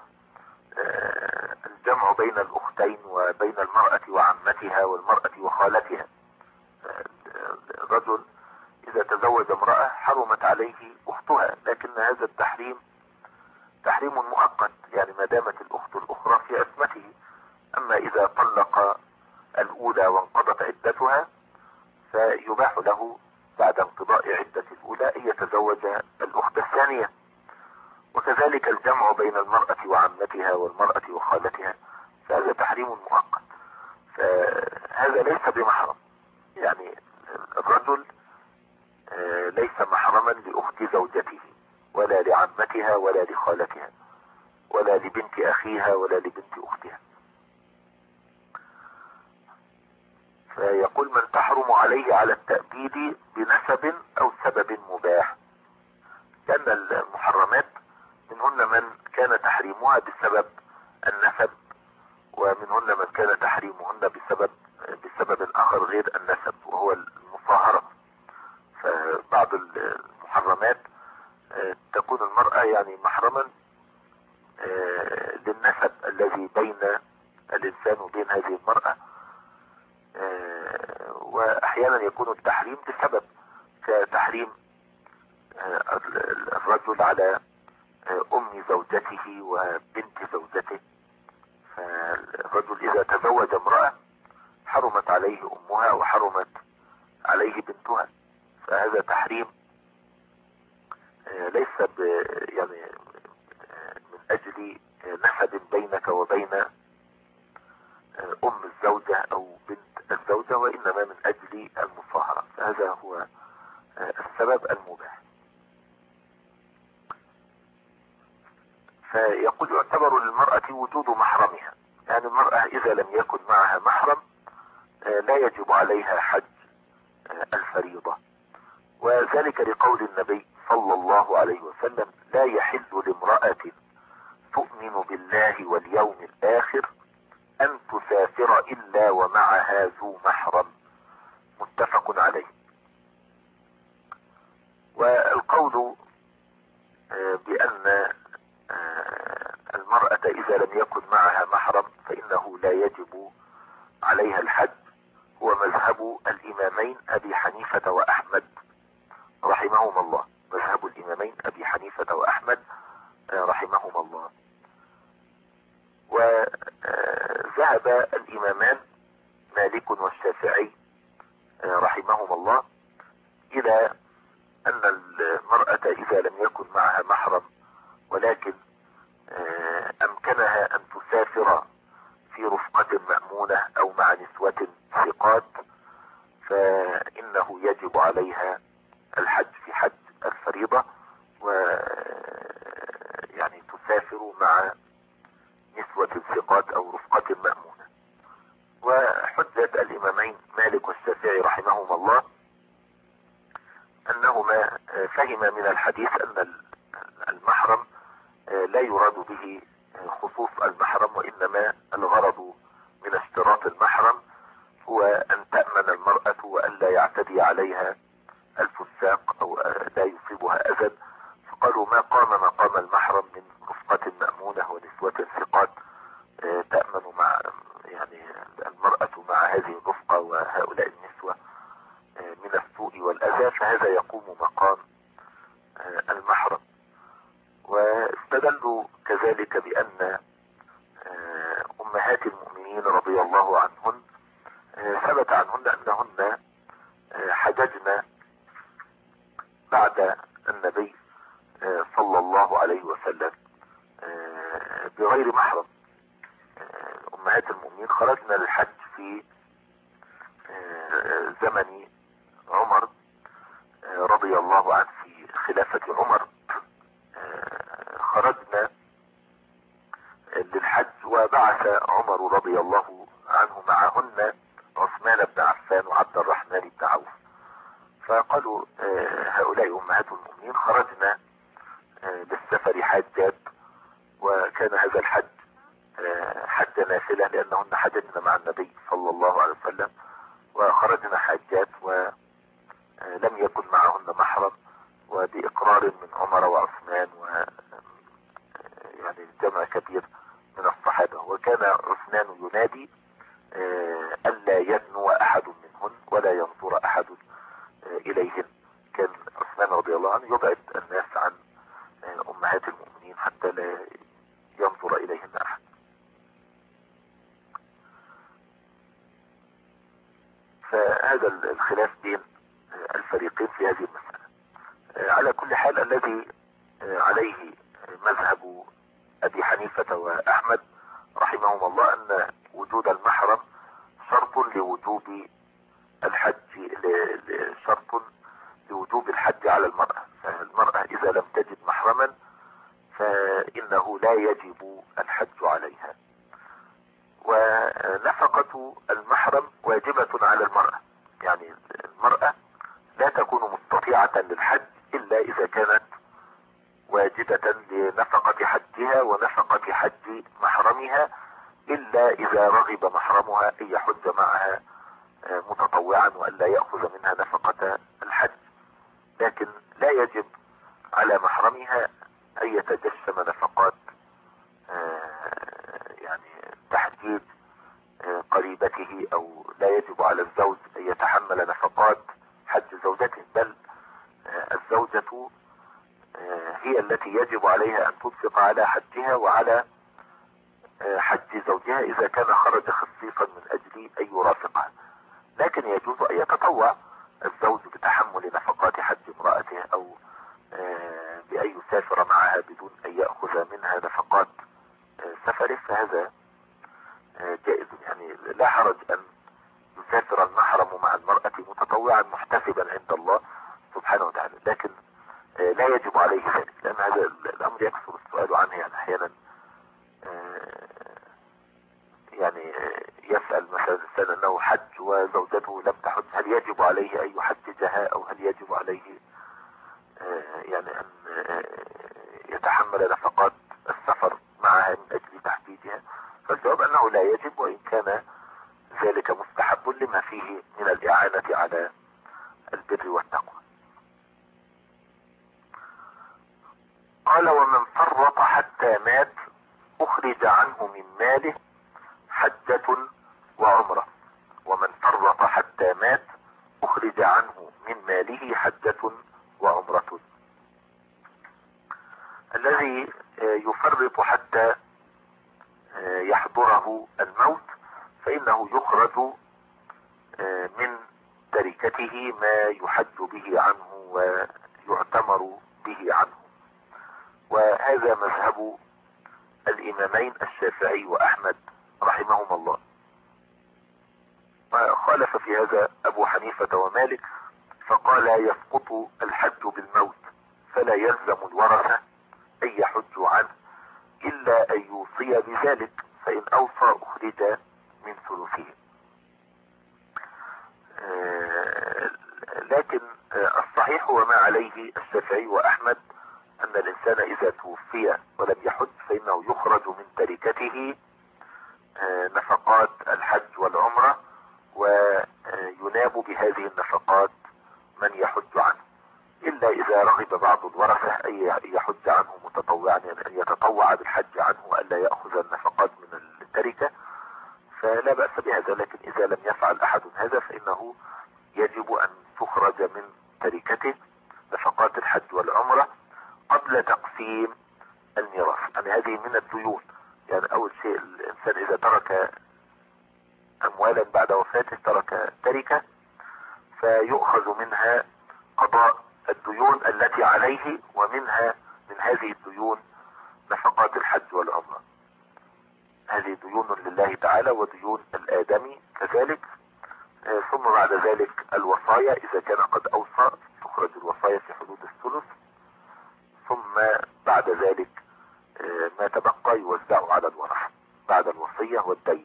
الجمع بين الاختين وبين المرأة وعمتها والمرأة وخالتها. الرجل اذا تزوج امرأة حرمت عليه اختها، لكن هذا التحريم تحريم مؤقت، يعني ما دامت الاخت الاخرى في عصمته. اما اذا طلق الاولى وانقضت عدتها فيباح له بعد انقضاء عدة الاولى ان يتزوج الاخت الثانية. وكذلك الجمع بين المرأة وعمتها والمرأة وخالتها، فهذا تحريم مؤقت، فهذا ليس بمحرم. يعني الرجل ليس محرما لأخت زوجته ولا لعمتها ولا لخالتها ولا لبنت أخيها ولا لبنت أختها. فيقول من تحرم عليه على التأبيد بنسب أو سبب مباح، لأن المحرمات منهن من كان تحريمها بسبب النسب، ومنهن من كان تحريمهن بسبب آخر غير النسب وهو المصاهرة. فبعض المحرمات تكون المرأة يعني محرما للنسب الذي بين الإنسان وبين هذه المرأة، وأحيانا يكون التحريم بسبب، كتحريم الرجل على أم زوجته وبنت زوجته. فالرجل إذا تزوج امرأة حرمت عليه أمها وحرمت عليه بنتها، فهذا تحريم ليس يعني من أجل نسب بينك وبين أم الزوجة أو بنت الزوجة، وإنما من أجل المصاهرة، فهذا هو السبب المباح. فيقول يعتبر للمرأة وجود محرمها، يعني المرأة إذا لم يكن معها محرم لا يجب عليها حج الفريضة، وذلك لقول النبي صلى الله عليه وسلم: لا يحل لامرأة تؤمن بالله واليوم الآخر أن تسافر إلا ومعها ذو محرم، متفق عليه. والقول بأن المرأة إذا لم يكن معها محرم فإنه لا يجب عليها الحج هو مذهب الإمامين أبي حنيفة وأحمد رحمهما الله، مذهب الإمامين أبي حنيفة وأحمد رحمهما الله. وذهب الإمامان مالك والشافعي رحمهما الله إلى أن المرأة إذا لم يكن معها محرم ولكن أمكنها أن تسافر في رفقة مأمونة أو مع نسوة ثقات، فإنه يجب عليها الحج في حج الفريضة، ويعني تسافر مع نسوة ثقات أو رفقة مأمونة. درجات الإمامين مالك والشافعي رحمهما الله أنهما فهما من الحديث أن المحرم لا يراد به خصوص المحرم، وإنما الغرض من اشتراط المحرم هو أن تأمن المرأة وألا يعتدي عليها الفساق أو لا يصيبها أذى. فقالوا ما قام مقام المحرم من رفقة مأمونة ونسوة ثقات تأمن مع يعني المرأة مع هذه الرفقة وهؤلاء النسوة من السوء والأذى، فهذا يقوم مقام المحرم. واستدلوا كذلك بأن أمهات المؤمنين رضي الله عنهن ثبت عنهن أنهن حججن بعد النبي صلى الله عليه وسلم بغير محرم. أمهات المؤمنين خرجنا للحج في زمن عمر رضي الله عنه، في خلافة عمر خرجنا للحج، وبعث عمر رضي الله عنه معهن عثمان بن عفان وعبد الرحمن بن عوف. فقالوا هؤلاء أمهات المؤمنين خرجنا للسفر حاجات، وكان هذا الحج حج نافلة لأنهن حججنا مع النبي صلى الله عليه وسلم، وخرجنا حاجات ولم يكن معهن محرم، وبإقرار من عمر وعثمان يعني جمع كبير من الصحابة. وكان عثمان ينادي ألا يدنو أحد منهن ولا ينظر أحد إليهن. كان عثمان رضي الله عنه يبعد الناس عن أمهات المؤمنين حتى لا ينظر إليهن أحد. فهذا الخلاف بين الفريقين في هذه المسألة. على كل حال الذي عليه مذهب أبي حنيفة وأحمد رحمهم الله أن وجود المحرم شرط لوجوب الحج، شرط لوجوب الحج على المرأة. فالمرأة إذا لم تجد محرما فإنه لا يجب الحج عليها. ونفقة المحرم واجبة على المرأة، يعني المرأة لا تكون مستطيعة للحج إلا إذا كانت واجبة لنفقة حجها ونفقة حج محرمها، إلا إذا رغب محرمها أن يحج معها متطوعا وألا يأخذ منها نفقة الحج. لكن لا يجب على محرمها أن يتجسم نفقات يعني تحديد قريبته، أو لا يجب على الزوج أن يتحمل نفقات حج زوجته، بل الزوجة هي التي يجب عليها أن تنفق على حجها وعلى حج زوجها إذا كان خرج خصيصا من أجل أن يرافقها. لكن يجوز أن يتطوع الزوج بتحمل نفقات حج امرأته، أو بأن يسافر معها بدون أن يأخذ منها نفقات سفره، فهذا جائز. يعني لا حرج أن يسافر المحرم مع المرأة متطوعا محتسبا عند الله سبحانه وتعالى، لكن لا يجب عليه ذلك، لأن هذا الأمر يكثر السؤال عنه. يعني أحيانا يعني يسأل مثلا الإنسان أنه حج وزوجته لم تحج، هل يجب عليه أن يحججها، أو هل يجب عليه يعني أن يتحمل نفقات السفر معها من أجل تحديدها؟ فالجواب أنه لا يجب، وإن كان ذلك مستحب لما فيه من الإعانة على البر والتقوى. قال ومن فرط حتى مات أخرج عنه من ماله حجة وعمرة. ومن فرط حتى مات أخرج عنه من ماله حجة وعمرة. الذي يفرط حتى يحضره الموت فإنه يخرج من تركته ما يحج به عنه ويعتمر به عنه. وهذا مذهب الإمامين الشافعي وأحمد رحمهما الله. وخالف في هذا أبو حنيفة ومالك، فقال يسقط الحج بالموت فلا يلزم الورثة أن يحجوا عنه إلا أن يوصي بذلك، فإن أوصى أخرج من ثلثه. الشافعي وأحمد أن الإنسان إذا توفي ولم يحج فإنه يخرج من تركته نفقات الحج والعمرة، ويناب بهذه النفقات من يحج عنه، إلا إذا رغب بعض الورثة أن يحج عنه متطوعا، يعني أن يتطوع بالحج عنه وألا يأخذ النفقات من التركة، فلا بأس بهذا. لكن إذا لم يفعل أحد هذا فإنه يجب أن تخرج من تركته نفقات الحج والعمرة قبل تقسيم الميراث. يعني هذه من الديون. يعني أول شيء الإنسان إذا ترك أموالا بعد وفاته ترك تركة، فيؤخذ منها قضاء الديون التي عليه، ومنها من هذه الديون نفقات الحج والعمرة. هذه ديون لله تعالى وديون الآدمي كذلك. ثم بعد ذلك الوصايا، إذا كان قد أوصى تخرج الوصايا في حدود الثلث، ثم بعد ذلك ما تبقى يوزع على الورثة بعد الوصية والدين.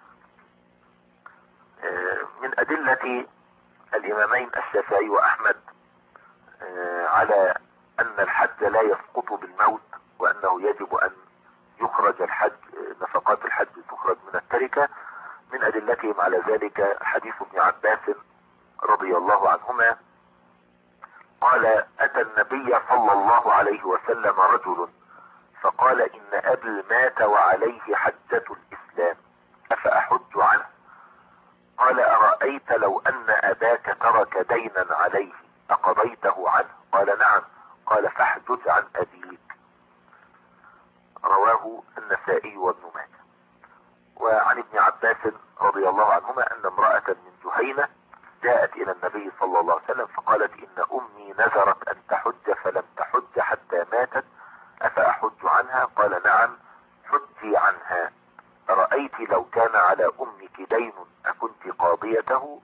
من أدلة الإمامين الشافعي وأحمد على أن الحج لا يسقط بالموت، وأنه يجب أن يخرج الحج، نفقات الحج تخرج من التركة، من أدلتهم على ذلك حديث ابن عباس رضي الله عنهما قال: أتى النبي صلى الله عليه وسلم رجل فقال: إن أبي مات وعليه حجة الإسلام أفأحج عنه؟ قال: أرأيت لو أن أباك ترك دينا عليه أقضيته عنه؟ قال: نعم. قال: فاحجج عن أبيك. رواه النسائي وابن ماجه. وعن ابن عباس رضي الله عنهما أن امرأة من جهينة جاءت إلى النبي صلى الله عليه وسلم فقالت: إن أمي نذرت أن تحج فلم تحج حتى ماتت أفأحج عنها؟ قال: نعم، حجي عنها. أرأيت لو كان على أمك دين أكنت قاضيته؟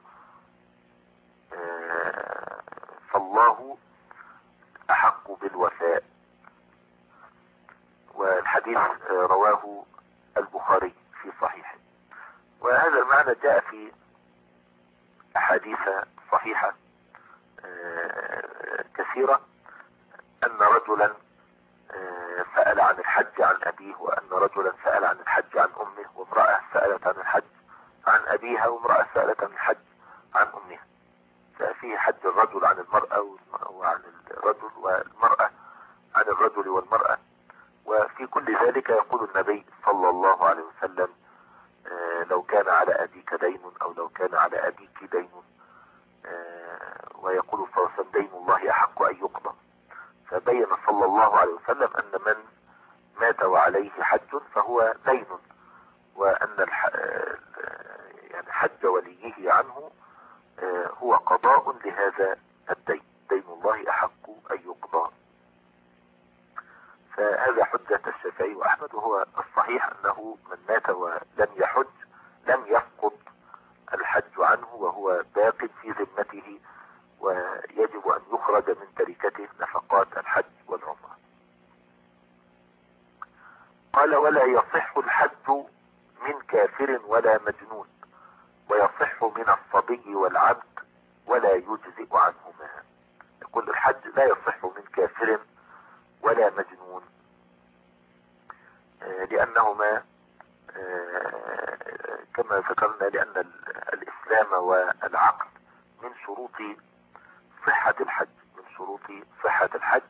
فالله أحق بالوفاء. والحديث رواه البخاري في صحيحه. وهذا المعنى جاء في أحاديث صحيحة كثيرة، أن رجلا سأل عن الحج عن أبيه، وأن رجلا سأل عن الحج عن أمه، وامرأة سألت عن الحج عن أبيها، وامرأة سألت عن الحج عن أمها. ففيه حج الرجل عن المرأة وعن الرجل، والمرأة عن الرجل والمرأة. وفي كل ذلك يقول النبي صلى الله عليه وسلم: لو كان على أبيك دين أو لو كان على أبيك دين، ويقول صلى الله عليه وسلم: دين الله أحق أن يقضى. فبين صلى الله عليه وسلم أن من مات وعليه حج فهو دين، وأن يعني حج وليه عنه هو قضاء لهذا الدين. دين الله أحق أن يقضى. فهذا حجة الشافعي وأحمد، وهو الصحيح أنه من مات ولم يحج لم يسقط الحج عنه، وهو باق في ذمته، ويجب أن يخرج من تركته نفقات الحج والعمرة. قال: ولا يصح الحج من كافر ولا مجنون، ويصح من الصبي والعبد ولا يجزئ عنهما. يقول الحج لا يصح من كافر ولا مجنون، لأنهما كما ذكرنا لأن الإسلام والعقل من شروط صحة الحج، من شروط صحة الحج،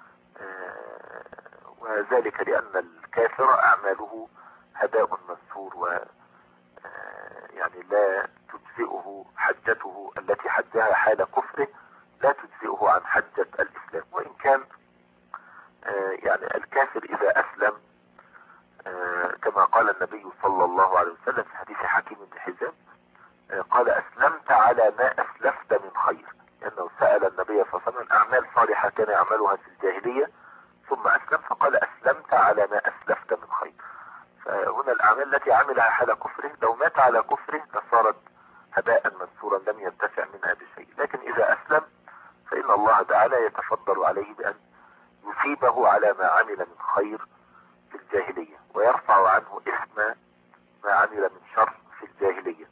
وذلك لأن الكافر أعماله هباء منثور، و يعني لا تجزئه حجته التي حجها حال كفره، لا تجزئه عن حجة الإسلام. وإن كان يعني الكافر إذا أسلم كما قال النبي صلى الله عليه وسلم في حديث حكيم بن حزام قال: أسلمت على ما أسلفت من خير. لأنه سأل النبي صلى الله عليه وسلم أعمال صالحة كان يعملها في الجاهلية ثم أسلم، فقال: أسلمت على ما أسلفت من خير. فهنا الأعمال التي عملها حال كفره لو مات على كفره لصارت هباء منثورا لم ينتفع منها بشيء. لكن إذا أسلم فإن الله تعالى يتفضل عليه بأن يثيبه على ما عمل من خير في الجاهلية، ويرفع عنه إثم ما عمل من شر في الجاهلية.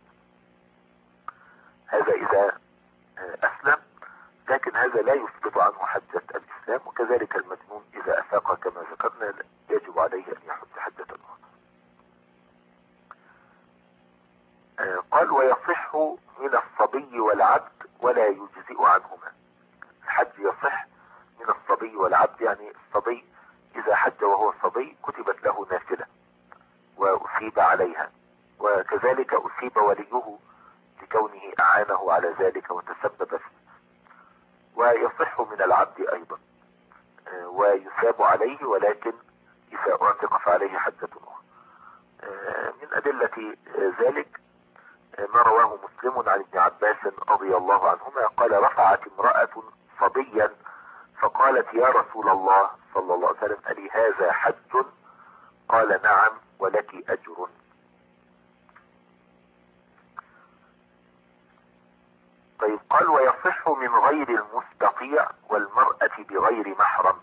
هذا إذا أسلم، لكن هذا لا يسقط عنه حجة الإسلام. الإسلام. وكذلك المجنون إذا أفاق كما ذكرنا يجب عليه أن يحج حجة أخرى. قال ويصح من الصبي والعبد ولا يجزئ عنهما. الحج يصح من الصبي والعبد، يعني الصبي إذا حج وهو صبي كتبت له نافلة وأثيب عليها، وكذلك أثيب وليه لكونه أعانه على ذلك وتسبب فيه. ويصح من العبد أيضا ويثاب عليه، ولكن إذا أعتق فعليه حجة أخرى. من أدلة ذلك ما رواه مسلم عن ابن عباس رضي الله عنهما قال رفعت امرأة صبيا فقالت يا رسول الله صلى الله عليه وسلم ألي هذا حج؟ قال نعم ولك أجر. طيب قال ويصح من غير المستطيع والمرأة بغير محرم.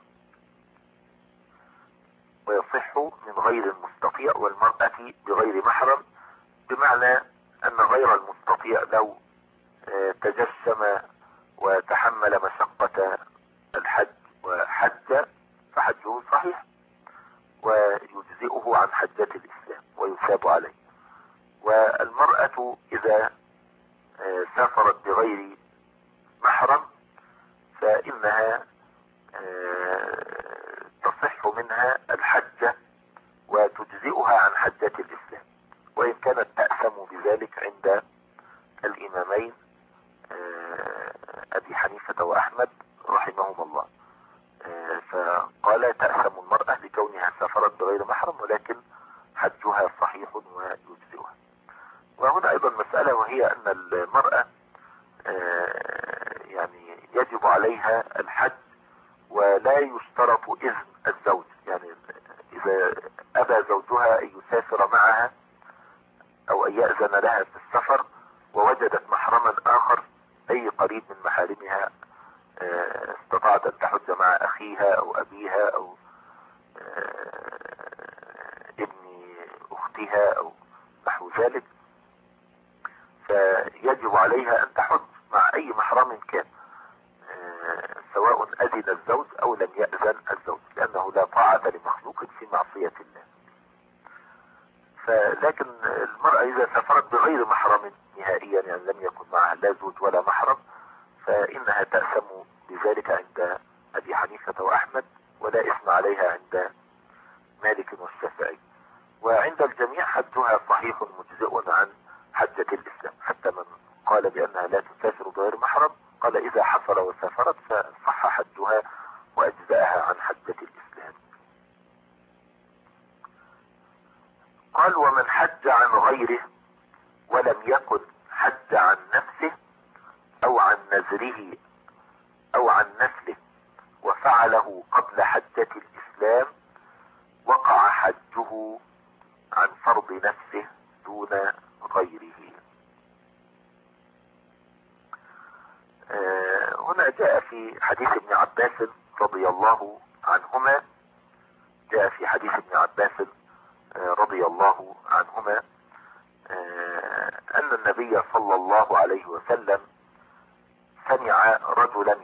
ويصح من غير المستطيع والمرأة بغير محرم، بمعنى أن غير المستطيع لو تجسم وتحمل مشقة الحج وحج فحجه صحيح ويجزئه عن حجة الإسلام ويثاب عليه. والمرأة إذا سافرت بغير محرم فإنها تصح منها الحجة وتجزئها عن حجة الإسلام، وإن كانت تأثم بذلك عند الإمامين أبي حنيفة وأحمد رحمهم الله. فقال تأثم المرأة لكونها سافرت بغير محرم ولكن حجها صحيح ويجزئها. وهنا أيضا مسألة، وهي أن المرأة يعني يجب عليها الحج ولا يشترط إذن الزوج، يعني إذا أبى زوجها أن يسافر معها أو أن يأذن لها في السفر ووجدت محرما آخر أي قريب من محارمها استطاعت أن تحج مع أخيها أو أبيها أو ابن أختها أو نحو ذلك، فيجب عليها أن تحج مع أي محرم كان، سواء أذن الزوج أو لم يأذن الزوج، لأنه لا طاعة لمخلوق في معصية الله. فلكن المرأة إذا سافرت بغير محرم نهائيا، يعني لم يكن معها لا زوج ولا محرم، فإنها تأثم بذلك عند أبي حنيفة وأحمد ولا إثم عليها عند مالك والشافعي. وعند الجميع حجها صحيح مجزئ عن حجة الإسلام، حتى من قال بأنها لا تسافر بغير محرم قال إذا حصل وسافرت فصح حجها وأجزأها عن حجة الإسلام. قال ومن حج عن غيره ولم يكن حج عن نفسه أو عن نذره أو عن نسله وفعله قبل حجة الإسلام وقع حجه عن فرض نفسه دون غيره. هنا جاء في حديث ابن عباس رضي الله عنهما، جاء في حديث ابن عباس رضي الله عنهما أن النبي صلى الله عليه وسلم سمع رجلا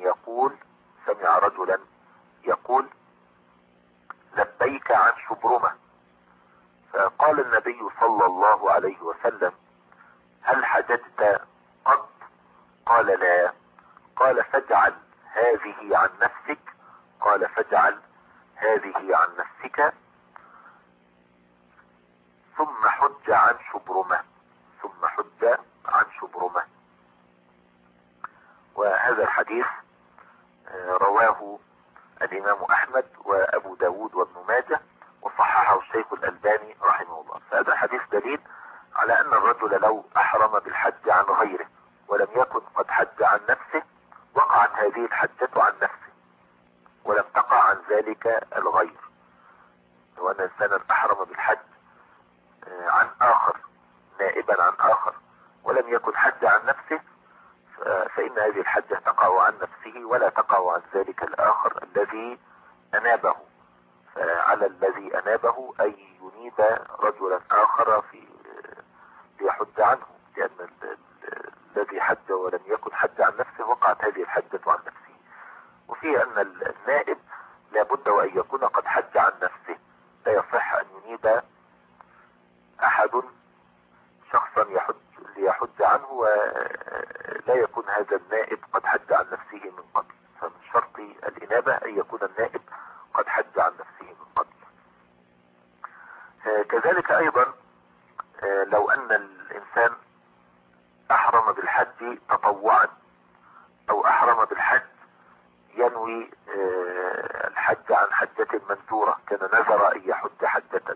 يقول لبيك عن شبرمة، فقال النبي صلى الله عليه وسلم هل حججت قط؟ قال لا. قال فاجعل هذه عن نفسك. قال فاجعل هذه عن نفسك ثم حج عن شبرمة. وهذا الحديث رواه الإمام أحمد وأبو داود وابن ماجه وصححه الشيخ الألباني رحمه الله. فهذا الحديث دليل على أن الرجل لو أحرم بالحج عن غيره ولم يكن قد حج عن نفسه وقعت هذه الحجة عن نفسه ولم تقع عن ذلك الغير. وأن إنسانا أحرم بالحج عن آخر نائبا عن آخر ولم يكن حج عن نفسه فإن هذه الحجة تقع عن نفسه ولا تقع عن ذلك الآخر الذي أنابه. فعلى الذي أنابه أن ينيب رجلا آخر ليحج عنه، لأن الذي حج ولم يكن حج عن نفسه وقعت هذه الحجة عن نفسه. وفيه أن النائب لابد وأن يكون قد حج عن نفسه. لا يصح أن ينيب أحد شخصا ليحج عنه ولا يكون هذا النائب قد حج عن نفسه من قبل. فمن شرط الإنابة أن يكون النائب قد حج عن نفسه من قبل. كذلك أيضا لو أن الإنسان أحرم بالحج تطوعا أو أحرم بالحج ينوي الحج عن حجة منثورة، كان نذر أن يحج حجة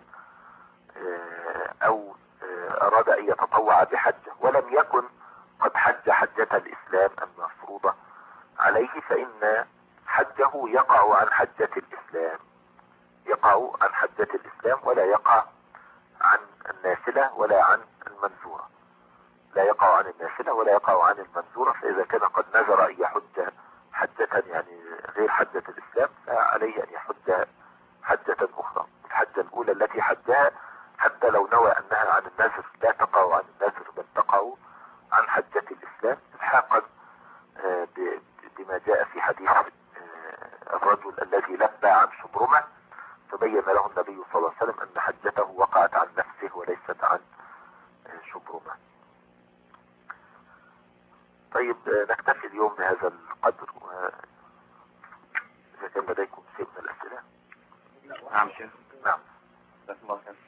أو أراد أن يتطوع بحجة ولم يكن قد حج حجة الإسلام المفروضة عليه، فإن حجه يقع عن حجة الإسلام، يقع عن حجة الإسلام ولا يقع عن النافلة ولا عن المنذورة، لا يقع عن النافلة ولا يقع عن المنذورة. فإذا كان قد نذر أن يحج حجة يعني غير حجة الإسلام فعليه أن يحج حجة أخرى. الحجة الأولى التي حجها حتى لو نوى أنها عن النذر لا تقع عن النذر بل تقع عن حجة الإسلام، الحاقا بما جاء في حديث الرجل الذي لبى عن شبرمة فبين له النبي صلى الله عليه وسلم أن حجته وقعت عن نفسه وليست عن شبرمة. طيب نكتفي اليوم بهذا القدر، وإذا كان لديكم شيء من الأسئلة. نعم شيخ. نعم. جزاك الله خير.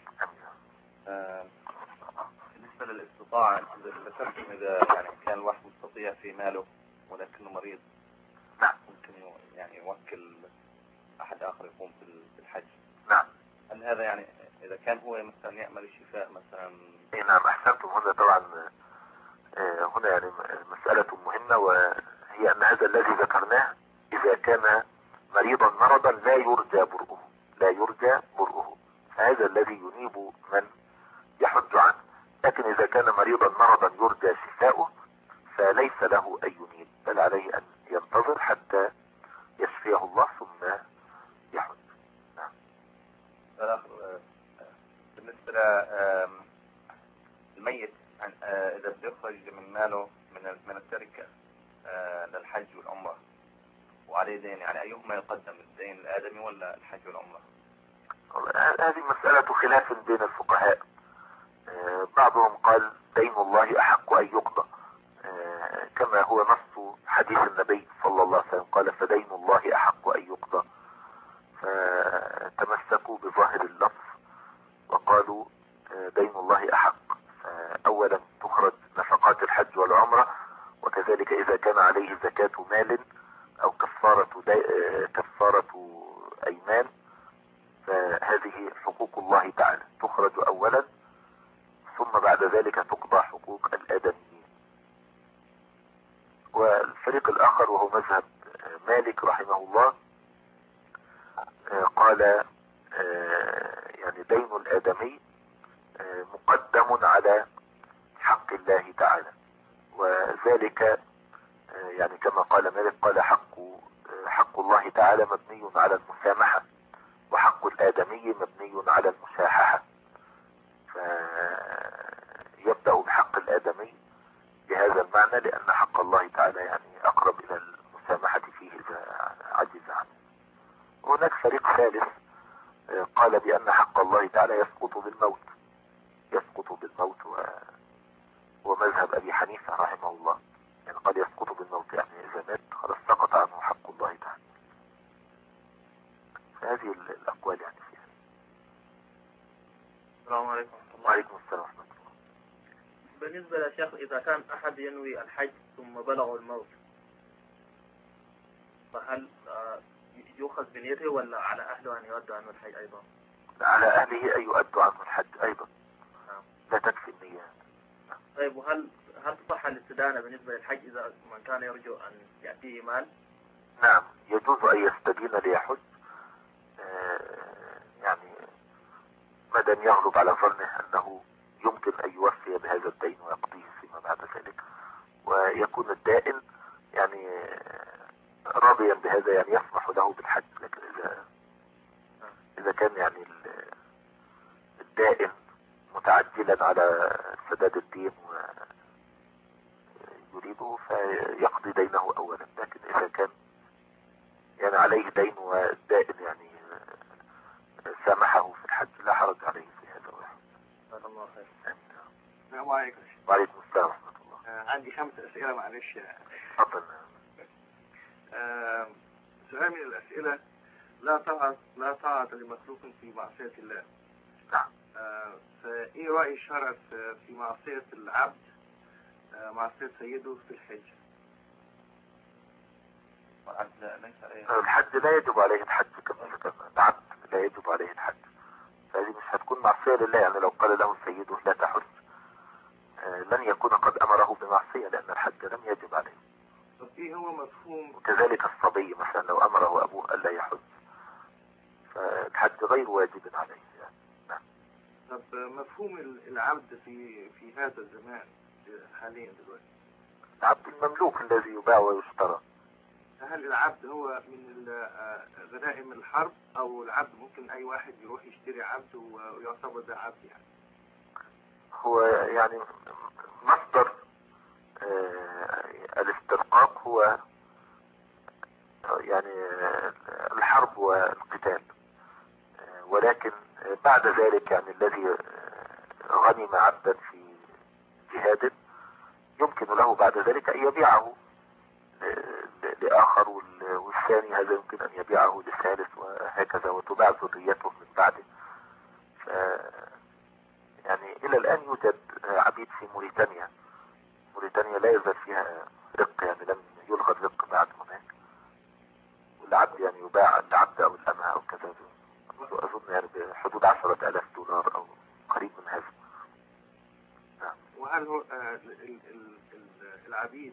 بالنسبة للاستطاعة ذكرتم إذا يعني كان الواحد مستطيع في ماله ولكنه مريض، نعم، ممكن يعني يوكل أحد آخر يقوم بالحج. نعم. هل هذا يعني إذا كان هو مثلا يعمل الشفاء مثلا؟ نعم أحسنتم. هنا طبعا هنا يعني مسألة مهمة، وهي أن هذا الذي ذكرناه إذا كان مريضا مرضا لا يرجى برؤه، لا يرجى برؤه، فهذا الذي ينيب من يحج عنه. لكن إذا كان مريضا مرضا يرجى شفاؤه فليس له أن ينيب، بل عليه أن ينتظر حتى يشفيه الله ثم يحج. نعم. بالنسبة للميت إذا بيخرج من ماله من التركة للحج والعمرة وعليه دين، يعني أيهما يقدم، الدين الآدمي ولا الحج والعمرة؟ هذه مسألة خلاف بين الفقهاء. بعضهم قال دين الله أحق أن يقضى، كما هو نص حديث النبي صلى الله عليه وسلم قال فدين الله أحق أن يقضى، فتمسكوا بظاهر اللفظ وقالوا دين الله أحق. أولا تخرج نفقات الحج والعمرة، وكذلك إذا كان عليه زكاة مال أو كفارة أيمان فهذه حقوق الله تعالى تخرج أولا، ثم بعد ذلك تقضى حقوق الآدميين. والفريق الآخر وهو مذهب مالك رحمه الله قال يعني دين الآدمي مقدم على حق الله تعالى، وذلك يعني كما قال مالك قال حق الله تعالى مبني على المسامحة وحق الآدمي مبني على المشاححة، فيبدأ بحق الآدمي بهذا المعنى لأن حق الله تعالى يعني أقرب إلى المسامحة فيه إذا عجز عنه. وهناك فريق ثالث قال بأن حق الله تعالى يسقط بالموت، يسقط بالموت، ومذهب أبي حنيفة رحمه الله يعني قد يسقط بالموت، يعني إذا مات خلاص سقط عنه حق الله تعالى. فهذه الأقوال يعني فيها. السلام عليكم. وعليكم السلام ورحمة الله. بالنسبة للشيخ إذا كان أحد ينوي الحج ثم بلغ الموت فهل يؤخذ بنيته ولا على أهله أن يؤدوا عنه الحج أيضا؟ على أهله أن يؤدوا عنه الحج أيضا، لا تكفي النية. طيب وهل تصح الاستدانة بالنسبة للحج إذا من كان يرجو أن يأتيه مال؟ نعم يجوز أن يستدين ليحج، يعني ما دام يغلب على ظنه أنه يمكن أن يوفي بهذا الدين ويقضيه فيما بعد ذلك، ويكون الدائن يعني راضيا بهذا يعني يسمح له بالحج. لكن إذا كان يعني الدائن متعجلا على سداد الدين ويريده فيقضي دينه أولا، لكن إذا كان عندي 5 أسئلة معلش. تفضل. سؤال من الأسئلة: لا طاعة لمخلوق في معصية الله. نعم. فإيه رأي الشرع في معصية العبد، معصية سيده في الحج؟ الحج لا يجب عليه الحج كما ذكرنا، العبد لا يجب عليه الحج، فهذه مش هتكون معصية لله. يعني لو قال له سيده لا تحج لن يكون قد أمره بمعصية، لأن الحج لم يجب عليه. طب إيه هو مفهوم؟ وكذلك الصبي مثلا لو أمره أبوه ألا يحج فالحج غير واجب عليه يعني. نعم. طب مفهوم العبد في هذا الزمان حاليا دلوقتي؟ العبد المملوك الذي يباع ويشترى. هل العبد هو من غنائم الحرب، أو العبد ممكن أي واحد يروح يشتري عبد ويعتبر ده عبد يعني؟ هو يعني مصدر الاسترقاق هو يعني الحرب والقتال، ولكن بعد ذلك يعني الذي غنم عبدا في جهاد يمكن له بعد ذلك أن يبيعه لآخر، والثاني هذا يمكن أن يبيعه للثالث، وهكذا، وتباع ذريته من بعده. يعني إلى الآن يوجد عبيد في موريتانيا لا يزال فيها رق، يعني لم يلغى الرق بعد هناك، والعبد يعني يباع العبد أو الأمة أو كذا، أظن يعني بحدود 10,000 دولار أو قريب من هذا. نعم. وهل هو العبيد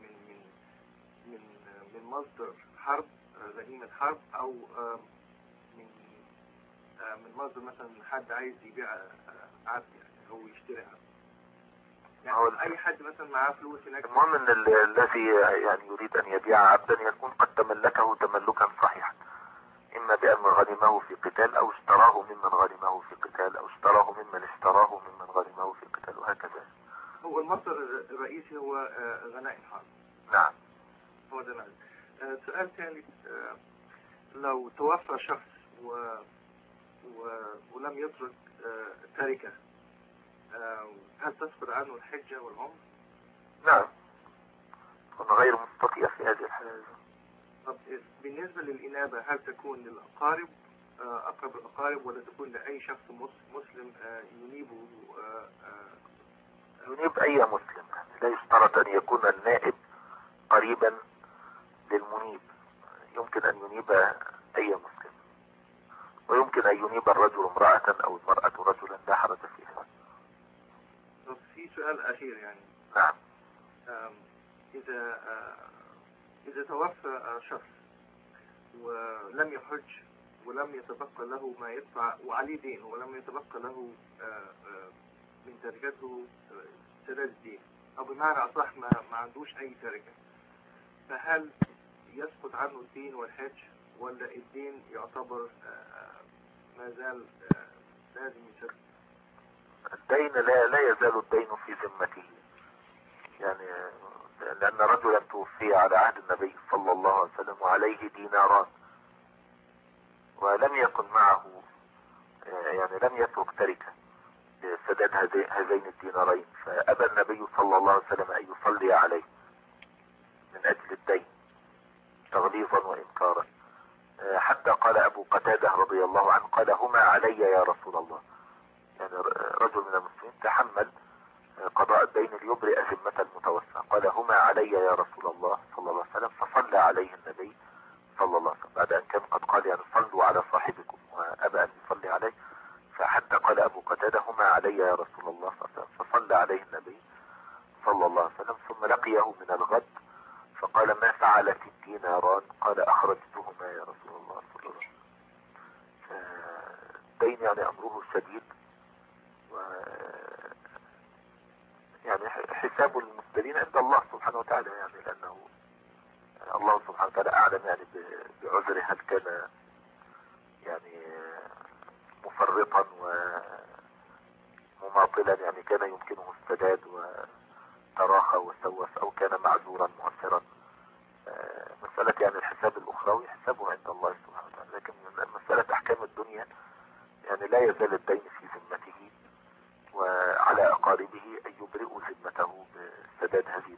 من مصدر حرب، غنيمة حرب، أو من مصدر مثلا حد عايز يبيع عبد يعني، أو يشتري عبد يعني؟ أي حد مثلا معاه فلوس هناك. المهم ان الذي يعني يريد ان يبيع عبدا يكون قد تملكه تملكا صحيحا، اما بان غنمه في قتال، او اشتراه ممن غنمه في قتال، او اشتراه ممن اشتراه ممن غنمه في قتال، وهكذا. هو المصدر الرئيسي هو غنائم حرب. نعم. هو ده نعم. سؤال ثاني: لو توفى شخص ولم يترك تركة، هل تسقط عنه الحجة والعمر؟ نعم، كنا غير مستطيع في هذه الحالة. طب بالنسبة للإنابة، هل تكون للأقارب، أقرب الأقارب، ولا تكون لأي شخص مسلم ينيبه؟ ينيب أي مسلم، لا يشترط أن يكون النائب قريبا للمنيب، يمكن أن ينيب أي مسلم، ويمكن أن ينيب الرجل امرأة أو المرأة رجلا، لا حرج فيها. طب في سؤال أخير يعني. نعم. إذا توفى شخص ولم يحج، ولم يتبقى له ما يدفع، وعليه دين، ولم يتبقى له من تركته سداد الدين، أو بمعنى أصح ما عندوش أي تركة، فهل يسقط عنه الدين والحج، ولا الدين يعتبر ما زال لازم يسدد؟ الدين لا يزال الدين في ذمته، يعني لأن رجلا توفي على عهد النبي صلى الله عليه وسلم وعليه ديناران، ولم يكن معه يعني لم يترك تركة لسداد هذين الدينارين، فأبى النبي صلى الله عليه وسلم أن يصلي عليه من أجل الدين تغليظا وإنكارا، حتى قال أبو قتادة رضي الله عنه قال: هما علي يا رسول الله. يعني رجل من المسلمين تحمل قضاء الدين ليبرئ ذمة المتوفى، قال: هما علي يا رسول الله صلى الله عليه وسلم، فصلى عليه النبي صلى الله عليه وسلم بعد أن كان قد قال يعني صلوا على صاحبكم، وأبى أن يصلي عليه، فحتى قال أبو قتادة: هما علي يا رسول الله صلى الله عليه وسلم، فصلى عليه النبي صلى الله عليه وسلم، ثم لقيه من الغد فقال: ما فعلت الديناران؟ قال: أخرجتهما يا رسول الله صلى الله عليه وسلم. الدين يعني أمره شديد، و يعني حساب المسلمين عند الله سبحانه وتعالى، يعني لأنه الله سبحانه وتعالى أعلم يعني بعذره، هل كان يعني مفرطا ومماطلا يعني كان يمكنه السداد وتراخى وسوف، أو كان معذورا مؤثرا. مسألة يعني الحساب الأخروي حسابه عند الله سبحانه وتعالى، لكن مسألة أحكام الدنيا يعني لا يزال الدين في ذمته، وعلى أقاربه أن يبرئوا ذمته بسداد هذه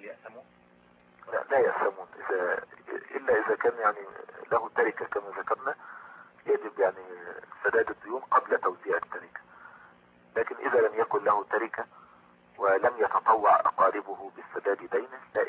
يأثموا؟ لا يأثمون، إلا إذا كان يعني له تركة كما ذكرنا، يجب يعني سداد الديون قبل توزيع التركة. لكن إذا لم يكن له تركة ولم يتطوع أقاربه بالسداد دينه لا